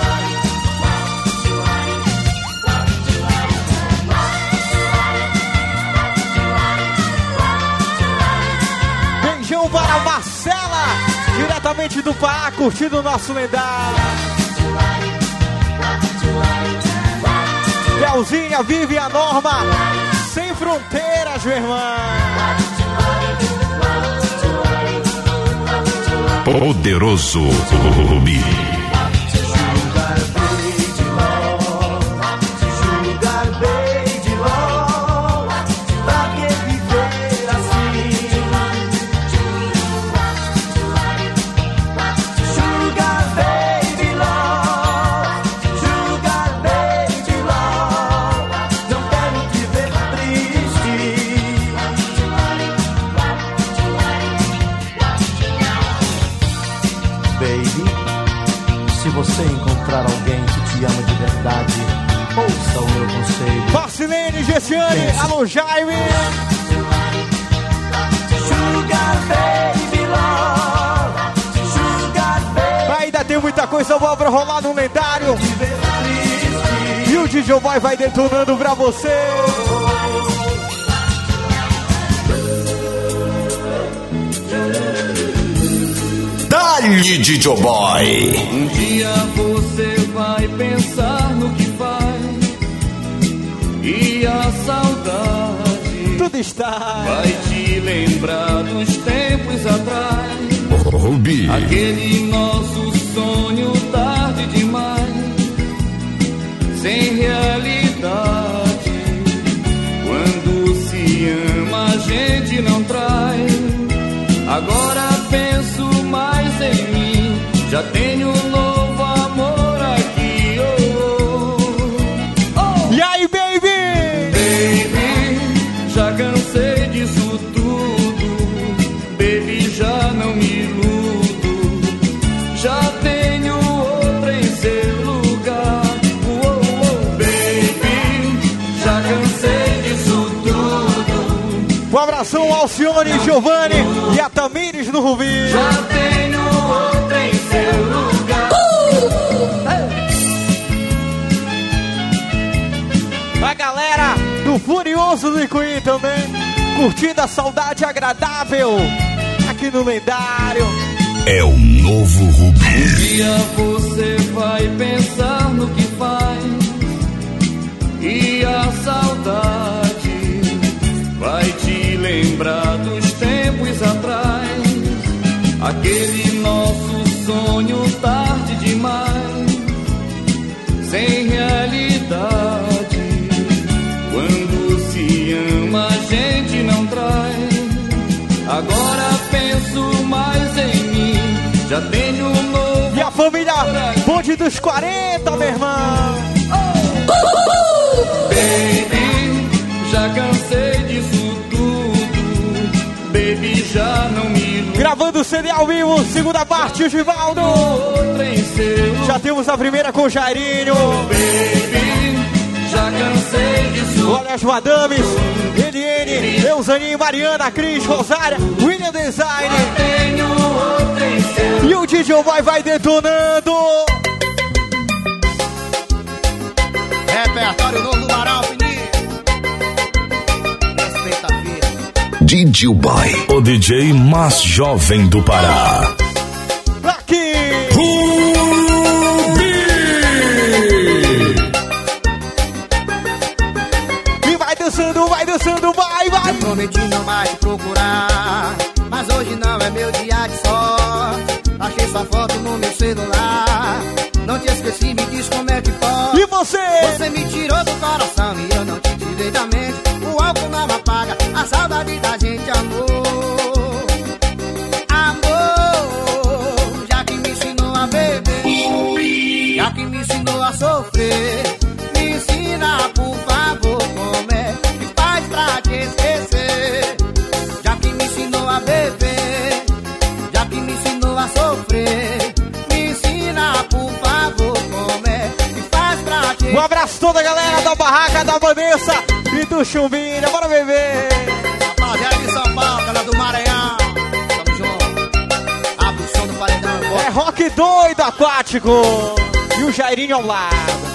Beijão para a Marcela, diretamente do Pará, curtindo o nosso lendário. Belzinha, Vivi, a Norma, sem fronteiras, meu irmão. Poderoso Rubi. Sugar baby love, sugar baby love, pra que viver assim? Sugar baby love, sugar baby love, não quero te ver triste. Baby, se você encontrar alguém que te ama de verdade, ouça o meu conselho. Marcelene, Gessiane, alô Jaime. Sugar baby love, sugar baby. Ainda tem muita coisa boa pra rolar no lendário. E o D J Boy vai detonando pra você. Dá-lhe, D J Boy. Um dia você vai pensar no que faz e a saudade tudo está. vai te lembrar dos tempos atrás. Rubi. Aquele nosso sonho tarde demais, sem realidade. Quando se ama a gente não trai. Agora penso mais em mim, já tenho um novo amor aqui. Oh, oh, oh. E aí, baby? Baby, já cansei disso tudo. Baby, já não me iludo. Já tenho outra em seu lugar. Oh, oh, oh. Baby, já cansei disso tudo. Um abração ao Alcione, Giovanni e a Tamires no Rubi. Já tenho outra em seu lugar. A galera do Furioso do Icuí também, curtindo a saudade agradável aqui no lendário. É o novo Rubi. Um dia você vai pensar no que faz e a saudade vai te lembrar dos tempos atrás. Aquele nosso sonho tarde demais, sem realidade. Quando se ama a gente não trai. Agora penso mais em mim, já tenho um novo. E a família Bonde dos quarenta, meu irmão. Baby, já cansei disso tudo. Baby, já não me iludo. Gravando o C D ao vivo, segunda parte, o Givaldo. Já temos a primeira com o Jairinho. Baby, já cansei disso. Olha as madames, Eliane, Eusaninho, Mariana, Cris, Rosária, William Design. Tenho outra em seu. E o D J vai, vai detonando. Repertório novo do Barão, Fininho. Respeita a vida. D J Boy, o D J mais jovem do Pará. Aqui! Rubi! dançando, vai, vai. Eu prometi não mais te procurar, mas hoje não é meu dia de sorte. Achei sua foto no meu celular, não te esqueci, me diz como é que pode. E você? Você me tirou do coração e eu não te tirei da mente. O álcool não apaga a saudade da gente, amor. Amor, já que me ensinou a beber, já que me ensinou a sofrer, me ensina, por favor, como é que faz pra te esquecer. Já que me ensinou a beber, já que me ensinou a sofrer, me ensina, por favor, como é que faz pra te... Um abraço toda a galera da barraca da Vanessa e do Chumbinha, bora beber. Rapaziada de São Paulo, galera do Maranhão, tamo junto. Abre o som do paredão. É rock doido aquático e o Jairinho ao lado.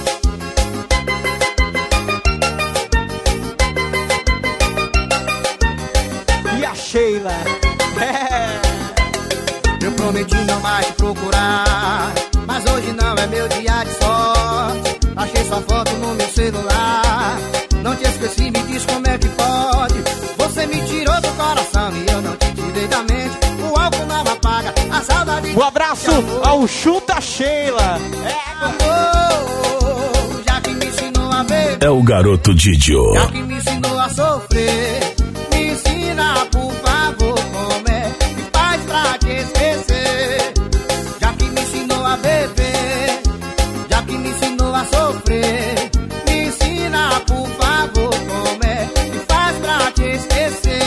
E a Sheila. É. Eu prometi não mais te procurar, mas hoje não é meu dia de sorte. Achei sua foto no meu celular, não te esqueci, me diz como é que pode. Você me tirou do coração e eu não te tirei da mente. O álcool não apaga a saudade. Um abraço ao Chuta Sheila. É, amor, já que me ensinou a beber, é o garoto Didio. já que me ensinou a sofrer, me ensina, por favor, como é que faz pra te esquecer. Já que me ensinou a beber, já que me ensinou a sofrer, me ensina, por favor, como é que faz pra te esquecer.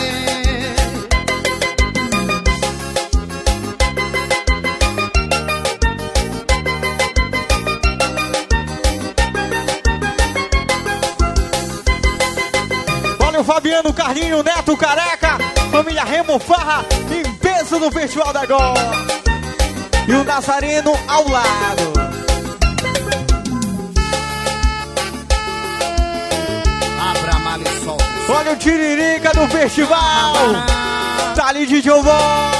Olha o Fabiano, Carlinho, Neto, Careca, família Remo Farra, em peso no Festival da Gol. E o Nazareno ao lado. Abra malissol. Olha o Tiririca do festival. Tá ali de Jovó.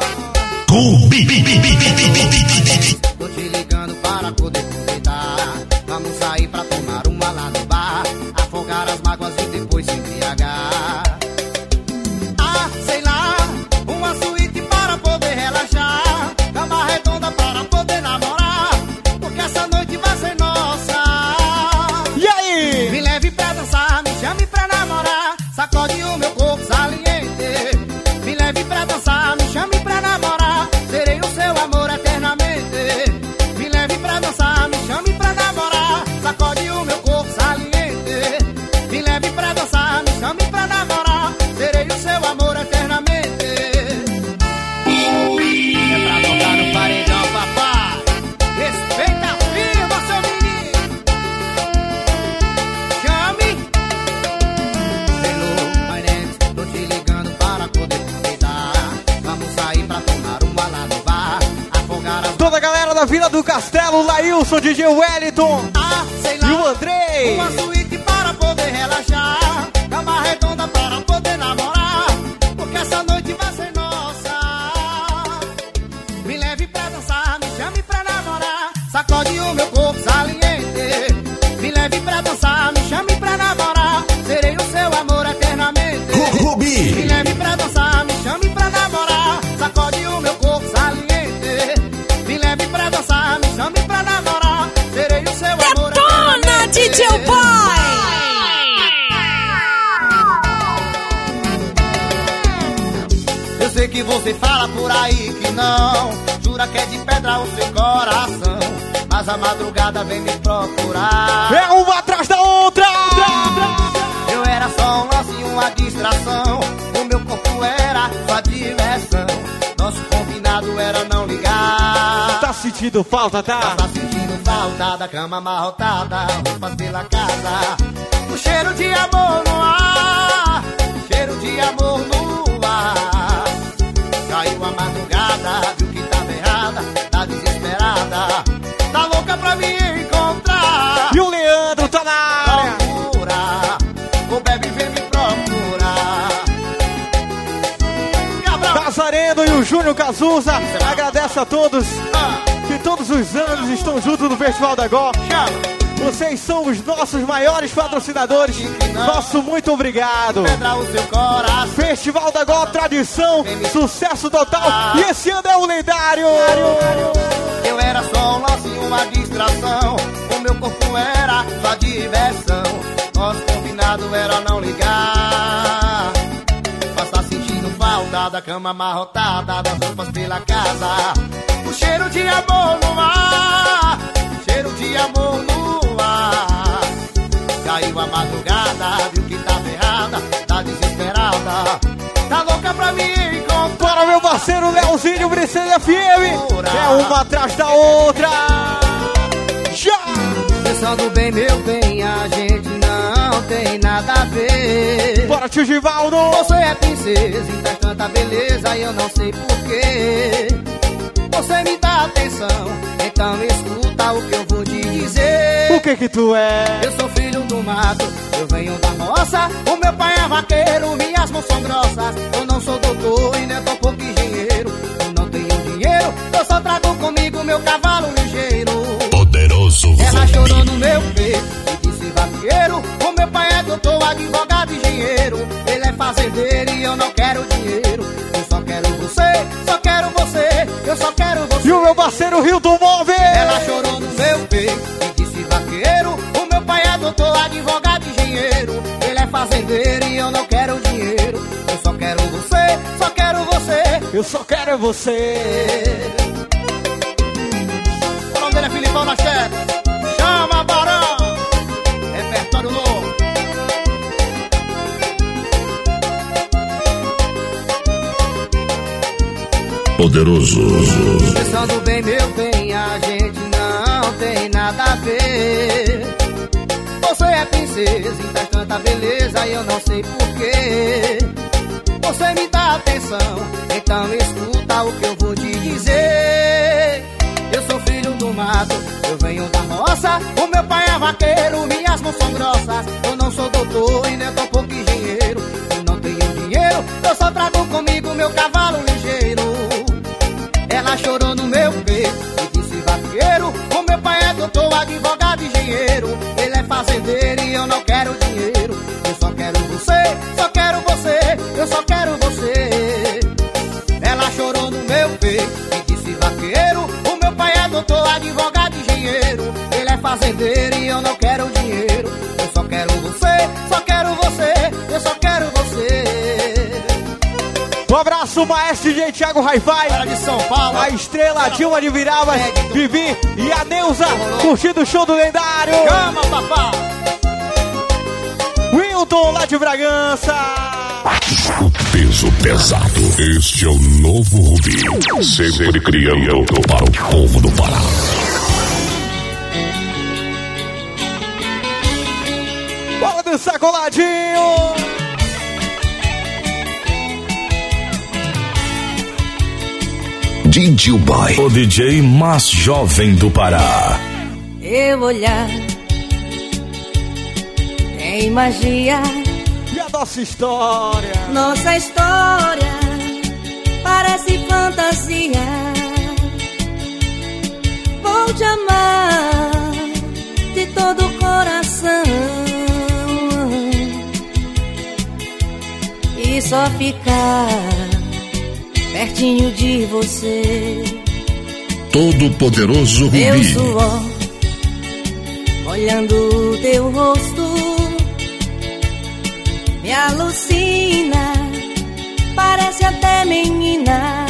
Tô te ligando para poder convidar. Vamos sair pra tomar uma lá no bar, afogar as mágoas e depois se embriagar. Ah, sei lá, uma suíte para poder relaxar, cama redonda para poder namorar, porque essa noite vai ser nossa. E aí? Me leve pra dançar, me chame pra namorar, sacode o meu corpo saliente. Me leve pra dançar, me chame pra namorar, serei o seu amor eternamente. Me leve pra dançar, me chame pra namorar, sacode o meu corpo saliente. Me leve pra dançar, me chame pra namorar, serei o seu amor eternamente. É pra tocar no paredão, papai, respeita a firma, seu menino. Chame. Hello, my name, tô te ligando para poder convidar. Vamos sair pra tomar uma lá no bar, afogar as... Toda a galera da Vila do Castelo, Laílson, D J Wellington Ah, sei lá, e o Andrei. uma suíte para poder relaxar, cama redonda para poder namorar, porque essa noite vai ser nossa. Me leve pra dançar, me chame pra namorar, sacode o meu corpo saliente. Me leve pra dançar, me chame pra namorar, serei o seu amor eternamente. Rubi. Me leve pra dançar, me chame pra namorar, sacode o meu corpo saliente. Me leve pra dançar, me chame pra namorar, serei o seu amor eternamente. D J Boy! Eu sei que você fala por aí que não, jura que é de pedra o seu coração, mas a madrugada vem me procurar. É uma atrás da outra. Eu era só um lance, uma distração, o meu corpo era sua diversão, nosso combinado era não ligar. Tá sentindo falta, tá? Tá sentindo falta da cama amarrotada, roupas pela casa, o cheiro de amor no ar, cheiro de amor no ar. Caiu a madrugada, viu que tava errada, tá desesperada, tá louca pra me encontrar. E o Leandro tá na área. Procura, o bebe vem me procurar. Nazareno e o Júnior Cazuza agradece a todos que todos os anos estão juntos no Festival da Gol. Vocês são os nossos maiores patrocinadores. Nosso muito obrigado. Festival da Gó, tradição, sucesso total. E esse ano é o lendário. Eu era só um lance, uma distração. O meu corpo era só diversão. Nosso combinado era não ligar. Mas tá sentindo falta da cama amarrotada, das roupas pela casa. O cheiro de amor no ar, cheiro de amor no ar. Caiu a madrugada, viu que tava errada, tá desesperada, tá louca pra me encontrar. Bora, meu parceiro Leozinho, Princesa F M. É uma atrás da outra. Já! Pensando bem, meu bem, a gente não tem nada a ver. Bora, tio Givaldo! Você é princesa e traz tanta beleza e eu não sei porquê. Você me dá atenção, então escuta o que eu vou te dizer. O que que tu é? Eu sou filho do mato, eu venho da roça. O meu pai é vaqueiro, minhas mãos são grossas. Eu não sou doutor e nem tão pouco engenheiro. Eu não tenho dinheiro, eu só trago comigo meu cavalo ligeiro. Poderoso. Ela chorou no meu peito e disse vaqueiro. O meu pai é doutor, advogado, engenheiro. Ele é fazendeiro e eu não quero dinheiro. Eu só quero você, só quero você, eu só quero você. E o meu parceiro Rio do Móvel. Ela chorou no meu peito e disse vaqueiro. O meu pai é doutor, advogado, engenheiro. Ele é fazendeiro e eu não quero dinheiro. Eu só quero você, só quero você, eu só quero você. O nome dele é Filipão na chefe. Chama Barão, repertório novo. Poderoso. Pensando bem, meu bem, a gente não tem nada a ver. Você é princesa e traz tanta beleza e eu não sei porquê. Você me dá atenção, então escuta o que eu vou te dizer. Eu sou filho do mato, eu venho da roça. O meu pai é vaqueiro, minhas mãos são grossas. Eu não sou doutor e nem tão pouco engenheiro. Eu não tenho dinheiro, eu só trago comigo meu cavalo ligeiro. Ela chorou no meu peito e disse vaqueiro. O meu pai é doutor, advogado, engenheiro. Ele é fazendeiro e eu não quero dinheiro. Eu só quero você, só quero você, eu só quero você. Ela chorou no meu peito e disse vaqueiro. O meu pai é doutor, advogado, engenheiro. Ele é fazendeiro e eu não quero dinheiro. Eu só quero você, só quero você, eu só quero você. Um abraço, maestro D J Thiago Hi-Fi de São Paulo. A estrela Dilma de Virabas, Vivi e a Neuza, curtindo o show do lendário. Chama, papá. Wilton lá de Bragança. O peso pesado. Este é o novo Rubi. Sempre criando para o povo do Pará. Bola do sacoladinho. D J Boy, o D J mais jovem do Pará. Eu olhar tem magia. E a nossa história? Nossa história parece fantasia. Vou te amar de todo o coração e só ficar pertinho de você. Todo poderoso Rubi. Meu suor olhando o teu rosto me alucina, parece até menina.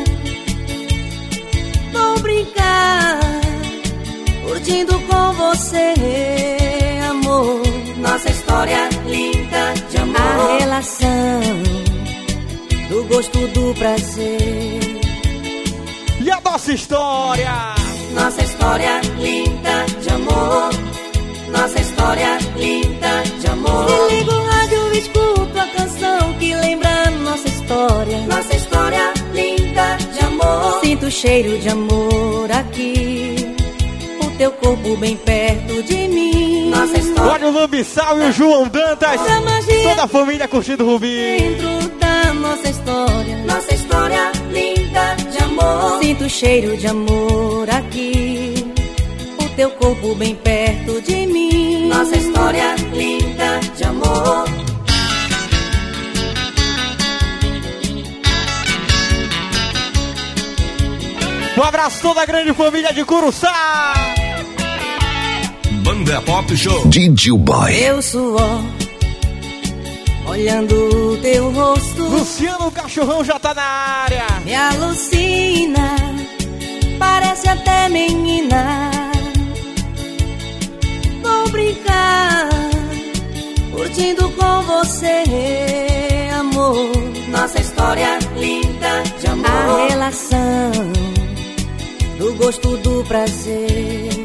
Vou brincar, curtindo com você, amor. Nossa história linda de amor. A relação do gosto do prazer. E a nossa história? Nossa história linda de amor. Nossa história linda de amor. Se ligo o rádio e escuto a canção que lembra nossa história. Nossa história linda de amor. Sinto o cheiro de amor aqui, o teu corpo bem perto de mim. Nossa história. Olha o Lambissal e o João Dantas, toda a família curtindo o Rubi. Dentro da nossa história. Nossa história linda de amor. Sinto o cheiro de amor aqui, o teu corpo bem perto de mim. Nossa história linda de amor. Um abraço toda a grande família de Curuçá. Banda Pop Show. Didi Boy. Meu suor, olhando o teu rosto. Luciano Cachorrão já tá na área. Me alucina, parece até menina. Vou brincar, curtindo com você, amor. Nossa história linda de amor. A relação do gosto do prazer.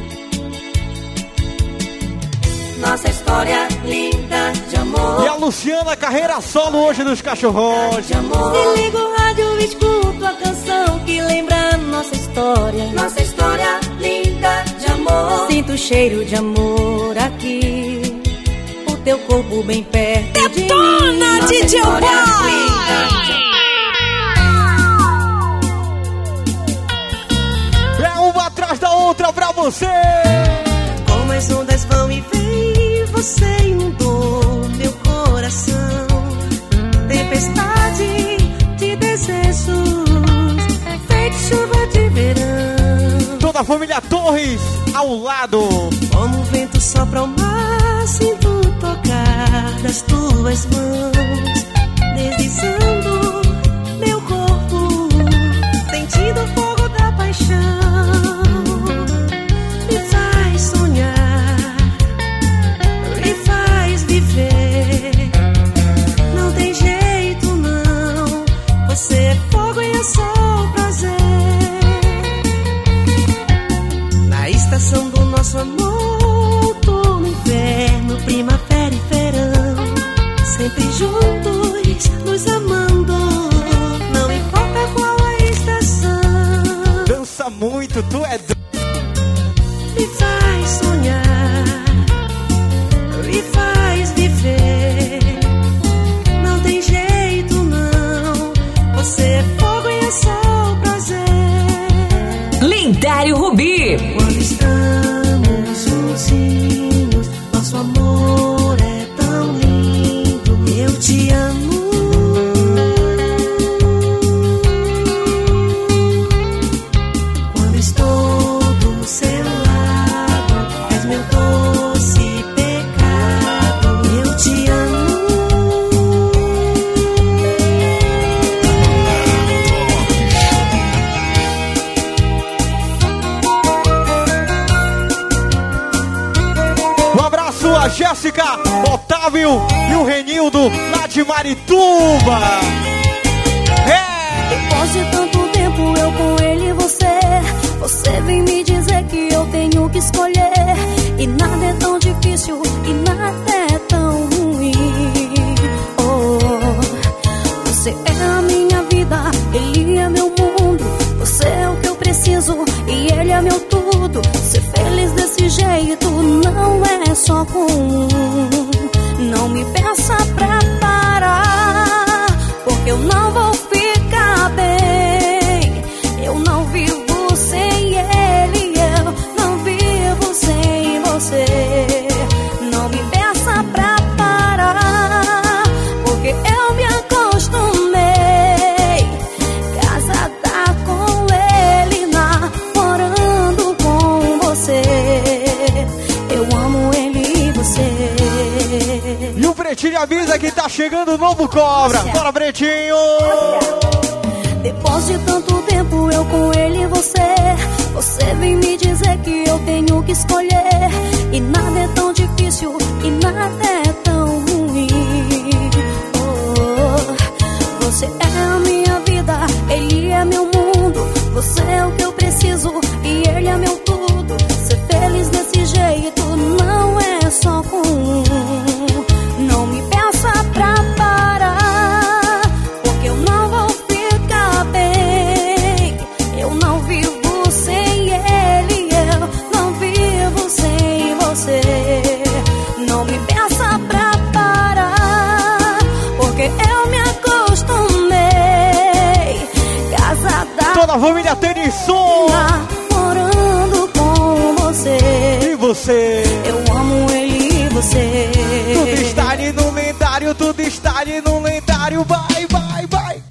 Nossa história linda de amor. E a Luciana, carreira solo hoje dos Cachorrões. Se liga o rádio e escuto a canção que lembra nossa história. Nossa história linda de amor. Sinto o cheiro de amor aqui, o teu corpo bem perto de mim. Detona, D J Boy! É uma atrás da outra pra você. Como as ondas vão e vêm, você inundou meu coração. Tempestade de desejos, feito chuva de verão. Toda a família Torres ao lado. Como o vento sopra ao mar, sinto tocar das tuas mãos, deslizando meu corpo, sentindo o fogo da paixão. Me faz sonhar, me faz viver. Não tem jeito não, você é fogo e eu sou prazer. Na estação do nosso amor, outono, inverno, primavera e verão, sempre juntos, nos amando, não importa qual a estação. Dança muito, tu é do... Me faz sonhar, me faz viver. Não tem jeito não, você é fogo e eu sou prazer. Lindário Rubi. Quando estamos juntinhos, nosso amor é tão lindo. Eu te amo. Quando estou do seu lado, és meu doce pecado. Eu te amo. Um abraço a Jéssica, Otávio e o Renildo lá de Marituba. É! Depois de tanto tempo eu com ele e você, você vem me dizer que eu tenho que escolher. E nada é tão difícil e nada é tão ruim. Oh, você é a minha vida, ele é meu mundo. Você é o que eu preciso e ele é meu tudo. Ser feliz desse jeito não é só com um. Não me peça pra parar, porque eu não vou ficar bem. Eu não vivo sem ele, eu não vivo sem você. Não me peça pra parar, porque eu me acostumei. Casada com ele, namorando com você. Eu amo ele e você. E o Pretinho avisa que tá chegando o novo Cobra. Bora, Pretinho! Depois de tanto tempo eu com ele e você, você vem me dizer que eu tenho que escolher. E nada é tão difícil e nada é tão ruim. Oh, você é a minha vida, ele é meu mundo. Você é o que eu preciso e ele é meu tudo. Ser feliz desse jeito não é só com um. Não me peça pra parar, porque eu não vou ficar bem. Eu não vivo sem ele, eu não vivo sem você. Não me peça pra parar, porque eu me acostumei. Casada, toda a família Tenisson, namorando com você. você. Eu amo ele e você. Tudo está ali no lendário, tudo está ali no lendário. Vai, vai, vai.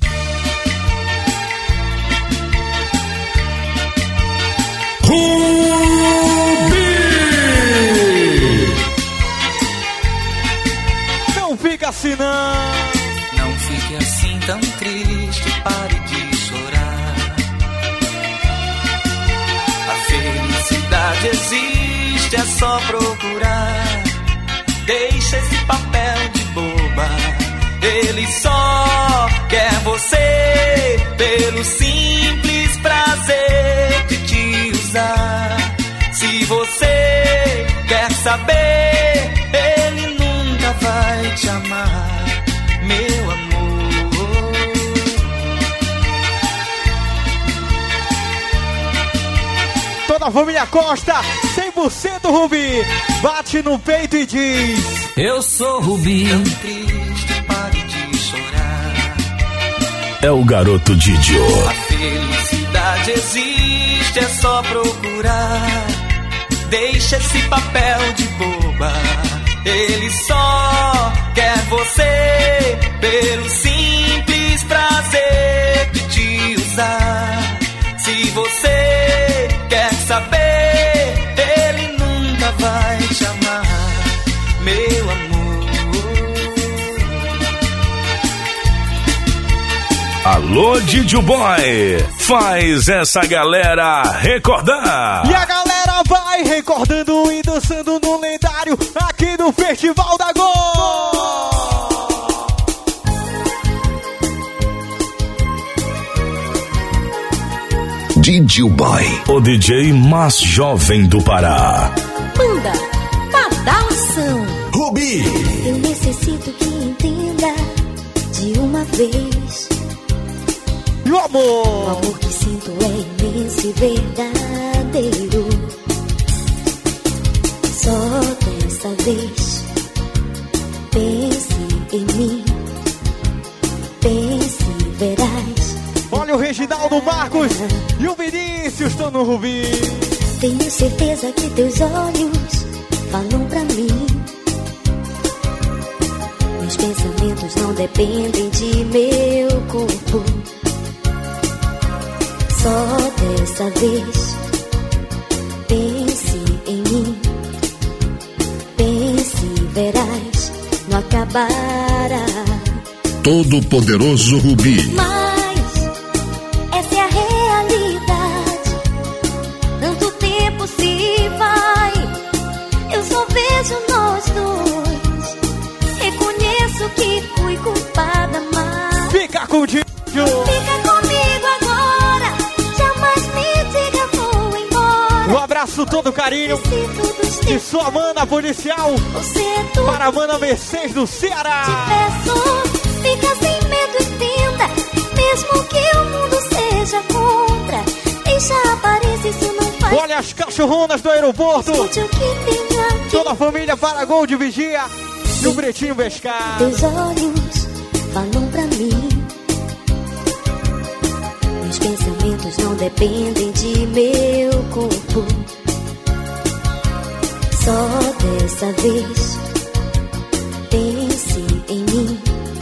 Não fica assim não. Não fique assim tão triste, pare de chorar. A felicidade existe, é só procurar. Deixa esse papel de boba. Ele só quer você pelo simples prazer de te usar. Se você quer saber, ele nunca vai te amar, meu amor. Toda a família Costa, cem por cento Rubi. Bate no peito e diz: eu sou Rubi. Tão triste, pare de chorar. É o garoto Didio. A felicidade existe, é só procurar. Deixa esse papel de boba. Ele só quer você pelo simples prazer de te usar. Se você quer saber, ele nunca vai te amar, meu amor. Alô, Didio Boy, faz essa galera recordar. E a galera vai recordando e dançando no lendário aqui no Festival da Gol. Didio Boy, o D J mais jovem do Pará. Manda badalação. Rubi. Eu necessito que entenda de uma vez. E o amor? O amor que sinto é imenso e verdadeiro. Só dessa vez, pense em mim, pense e verás. Olha o Reginaldo Marcos e o Vinícius estão no Rubi. Tenho certeza que teus olhos falam pra mim. Meus pensamentos não dependem de meu corpo. Só dessa vez, pense em mim, pense e verás, não acabará. Todo poderoso Rubi. Mas essa é a realidade. Tanto tempo se vai, eu só vejo nós dois. Reconheço que fui culpada, mas fica com o Didio. Fica comigo agora, jamais me diga vou embora. Um abraço, todo carinho de sua mana policial para a mana Mercedes do Ceará. Te peço, fica sem medo e tenta, mesmo que o mundo seja contra. Deixa aparecer, isso não faz. Olha as cachorronas do aeroporto. Escute o que tem aqui. Toda a família para Gol de Vigia e o Pretinho Pescar. Teus olhos falam pra mim. Meus pensamentos não dependem de meu corpo. Só dessa vez, pense em mim,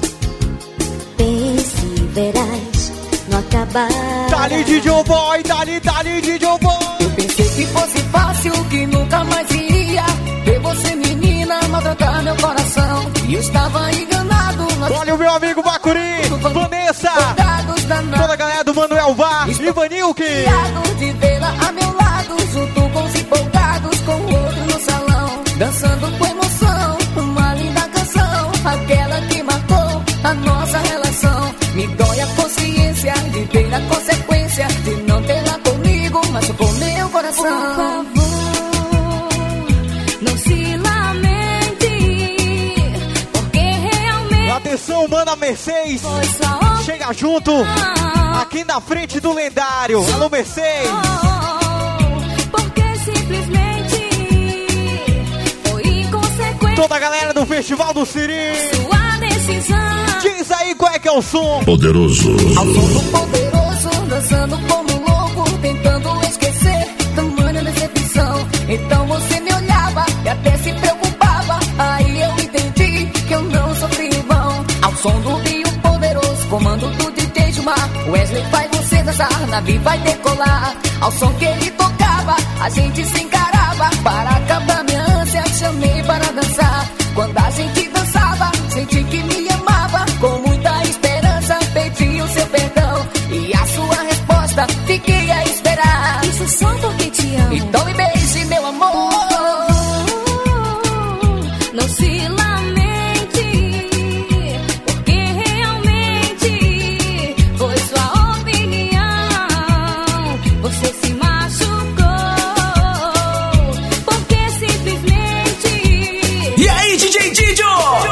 pense e verás, não acabará. Dali Didio Boy, dali, dali Didio Boy. Eu pensei que fosse fácil, que nunca mais iria ver você, menina, maltratar meu coração. E eu estava enganado. Olha o meu amigo Bacuri, Vanessa, toda a galera do Manuel Vá, Ivanilke. De vê-la a meu lado, junto com os empolgados, com o outro no salão, dançando com emoção, uma linda canção, aquela que marcou a nossa relação. Me dói a consciência de ver a consequência de não tê-la comigo, mas com meu coração. Por favor, não se lamente, porque realmente. Atenção, mana Mercedes, chega junto, aqui na frente do lendário. Alô, Mercedes. Porque simplesmente foi inconsequente. Toda a galera do Festival do Siri. Sua decisão. Diz aí qual é que é o som. Poderoso. Ao som do poderoso, dançando como louco, tentando esquecer tamanha decepção. Então você me olhava Wesley faz você dançar, navio vai decolar. Ao som que ele tocava, a gente se encarava. Para acabar minha ânsia, chamei para dançar. Quando a gente dançava, senti que me amava. Com muita esperança, pedi o seu perdão. E a sua resposta, fiquei a esperar. Isso só porque te amo. Então me beije, meu amor. Não se lamente, porque realmente foi sua opinião. Você se machucou, porque simplesmente. E aí, D J Didio?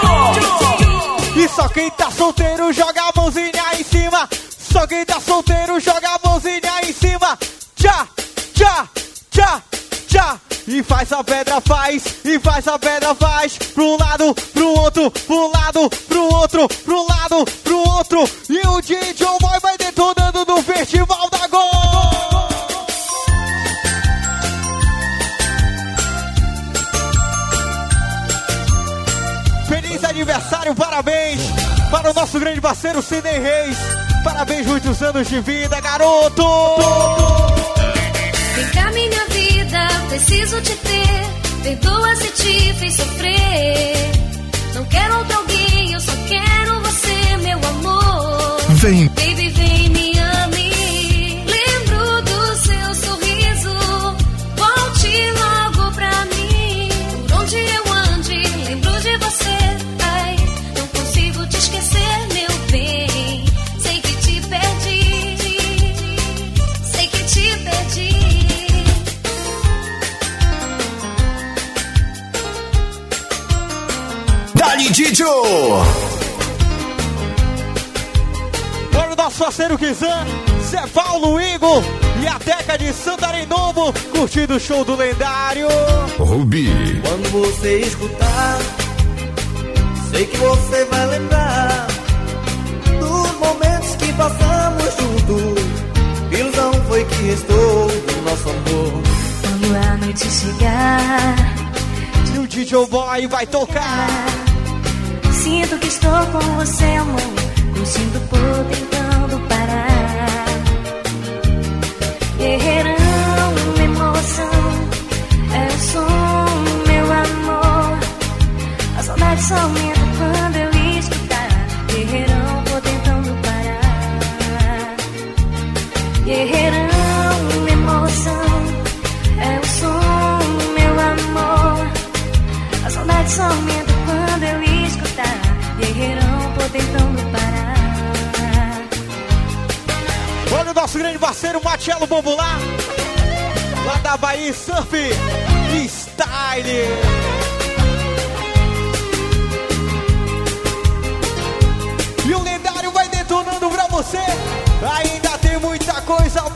E só quem tá solteiro joga a mãozinha em cima. Só quem tá solteiro joga a mãozinha em cima. Tchá, tchá, tchá, tchá. E faz a pedra, faz, e faz a pedra, faz. Pro um lado, pro outro, pro lado, pro outro, pro lado, pro outro. E o D J Boy vai detonando no Festival da Gol. Feliz aniversário, parabéns para o nosso grande parceiro Sidney Reis. Parabéns, muitos anos de vida, garoto. Vem cá, minha vida, preciso te ter. Perdoa se te fez sofrer. Não quero outro alguém, eu só quero você, meu amor. Vem. Baby, vem, me ame. Lembro do seu sorriso. Volte logo pra mim. Por onde eu ande, lembro de você. Ai, não consigo te esquecer, meu bem. Sei que te perdi. Sei que te perdi. Dali Didio! Para o nosso parceiro Kizan, Zé Paulo, Igor e a Teca de Santarém Novo, curtindo o show do lendário Rubi. Quando você escutar, sei que você vai lembrar dos momentos que passamos juntos. Ilusão foi que restou do nosso amor. Quando a noite chegar e o D J Boy vai tocar. Sinto que estou com você, amor. Curtindo por tentando parar. Guerreirão, emoção. É o som, meu amor. A saudade só aumenta quando eu escutar. Guerreirão, vou tentando parar. Guerreirão, emoção. É o som, meu amor. A saudade só aumenta quando eu escutar. Guerreirão, vou tentando parar. Olha o nosso grande parceiro Marcelo Popular, lá da Bahia Surf Style. E o lendário vai detonando pra você. Ainda tem muita coisa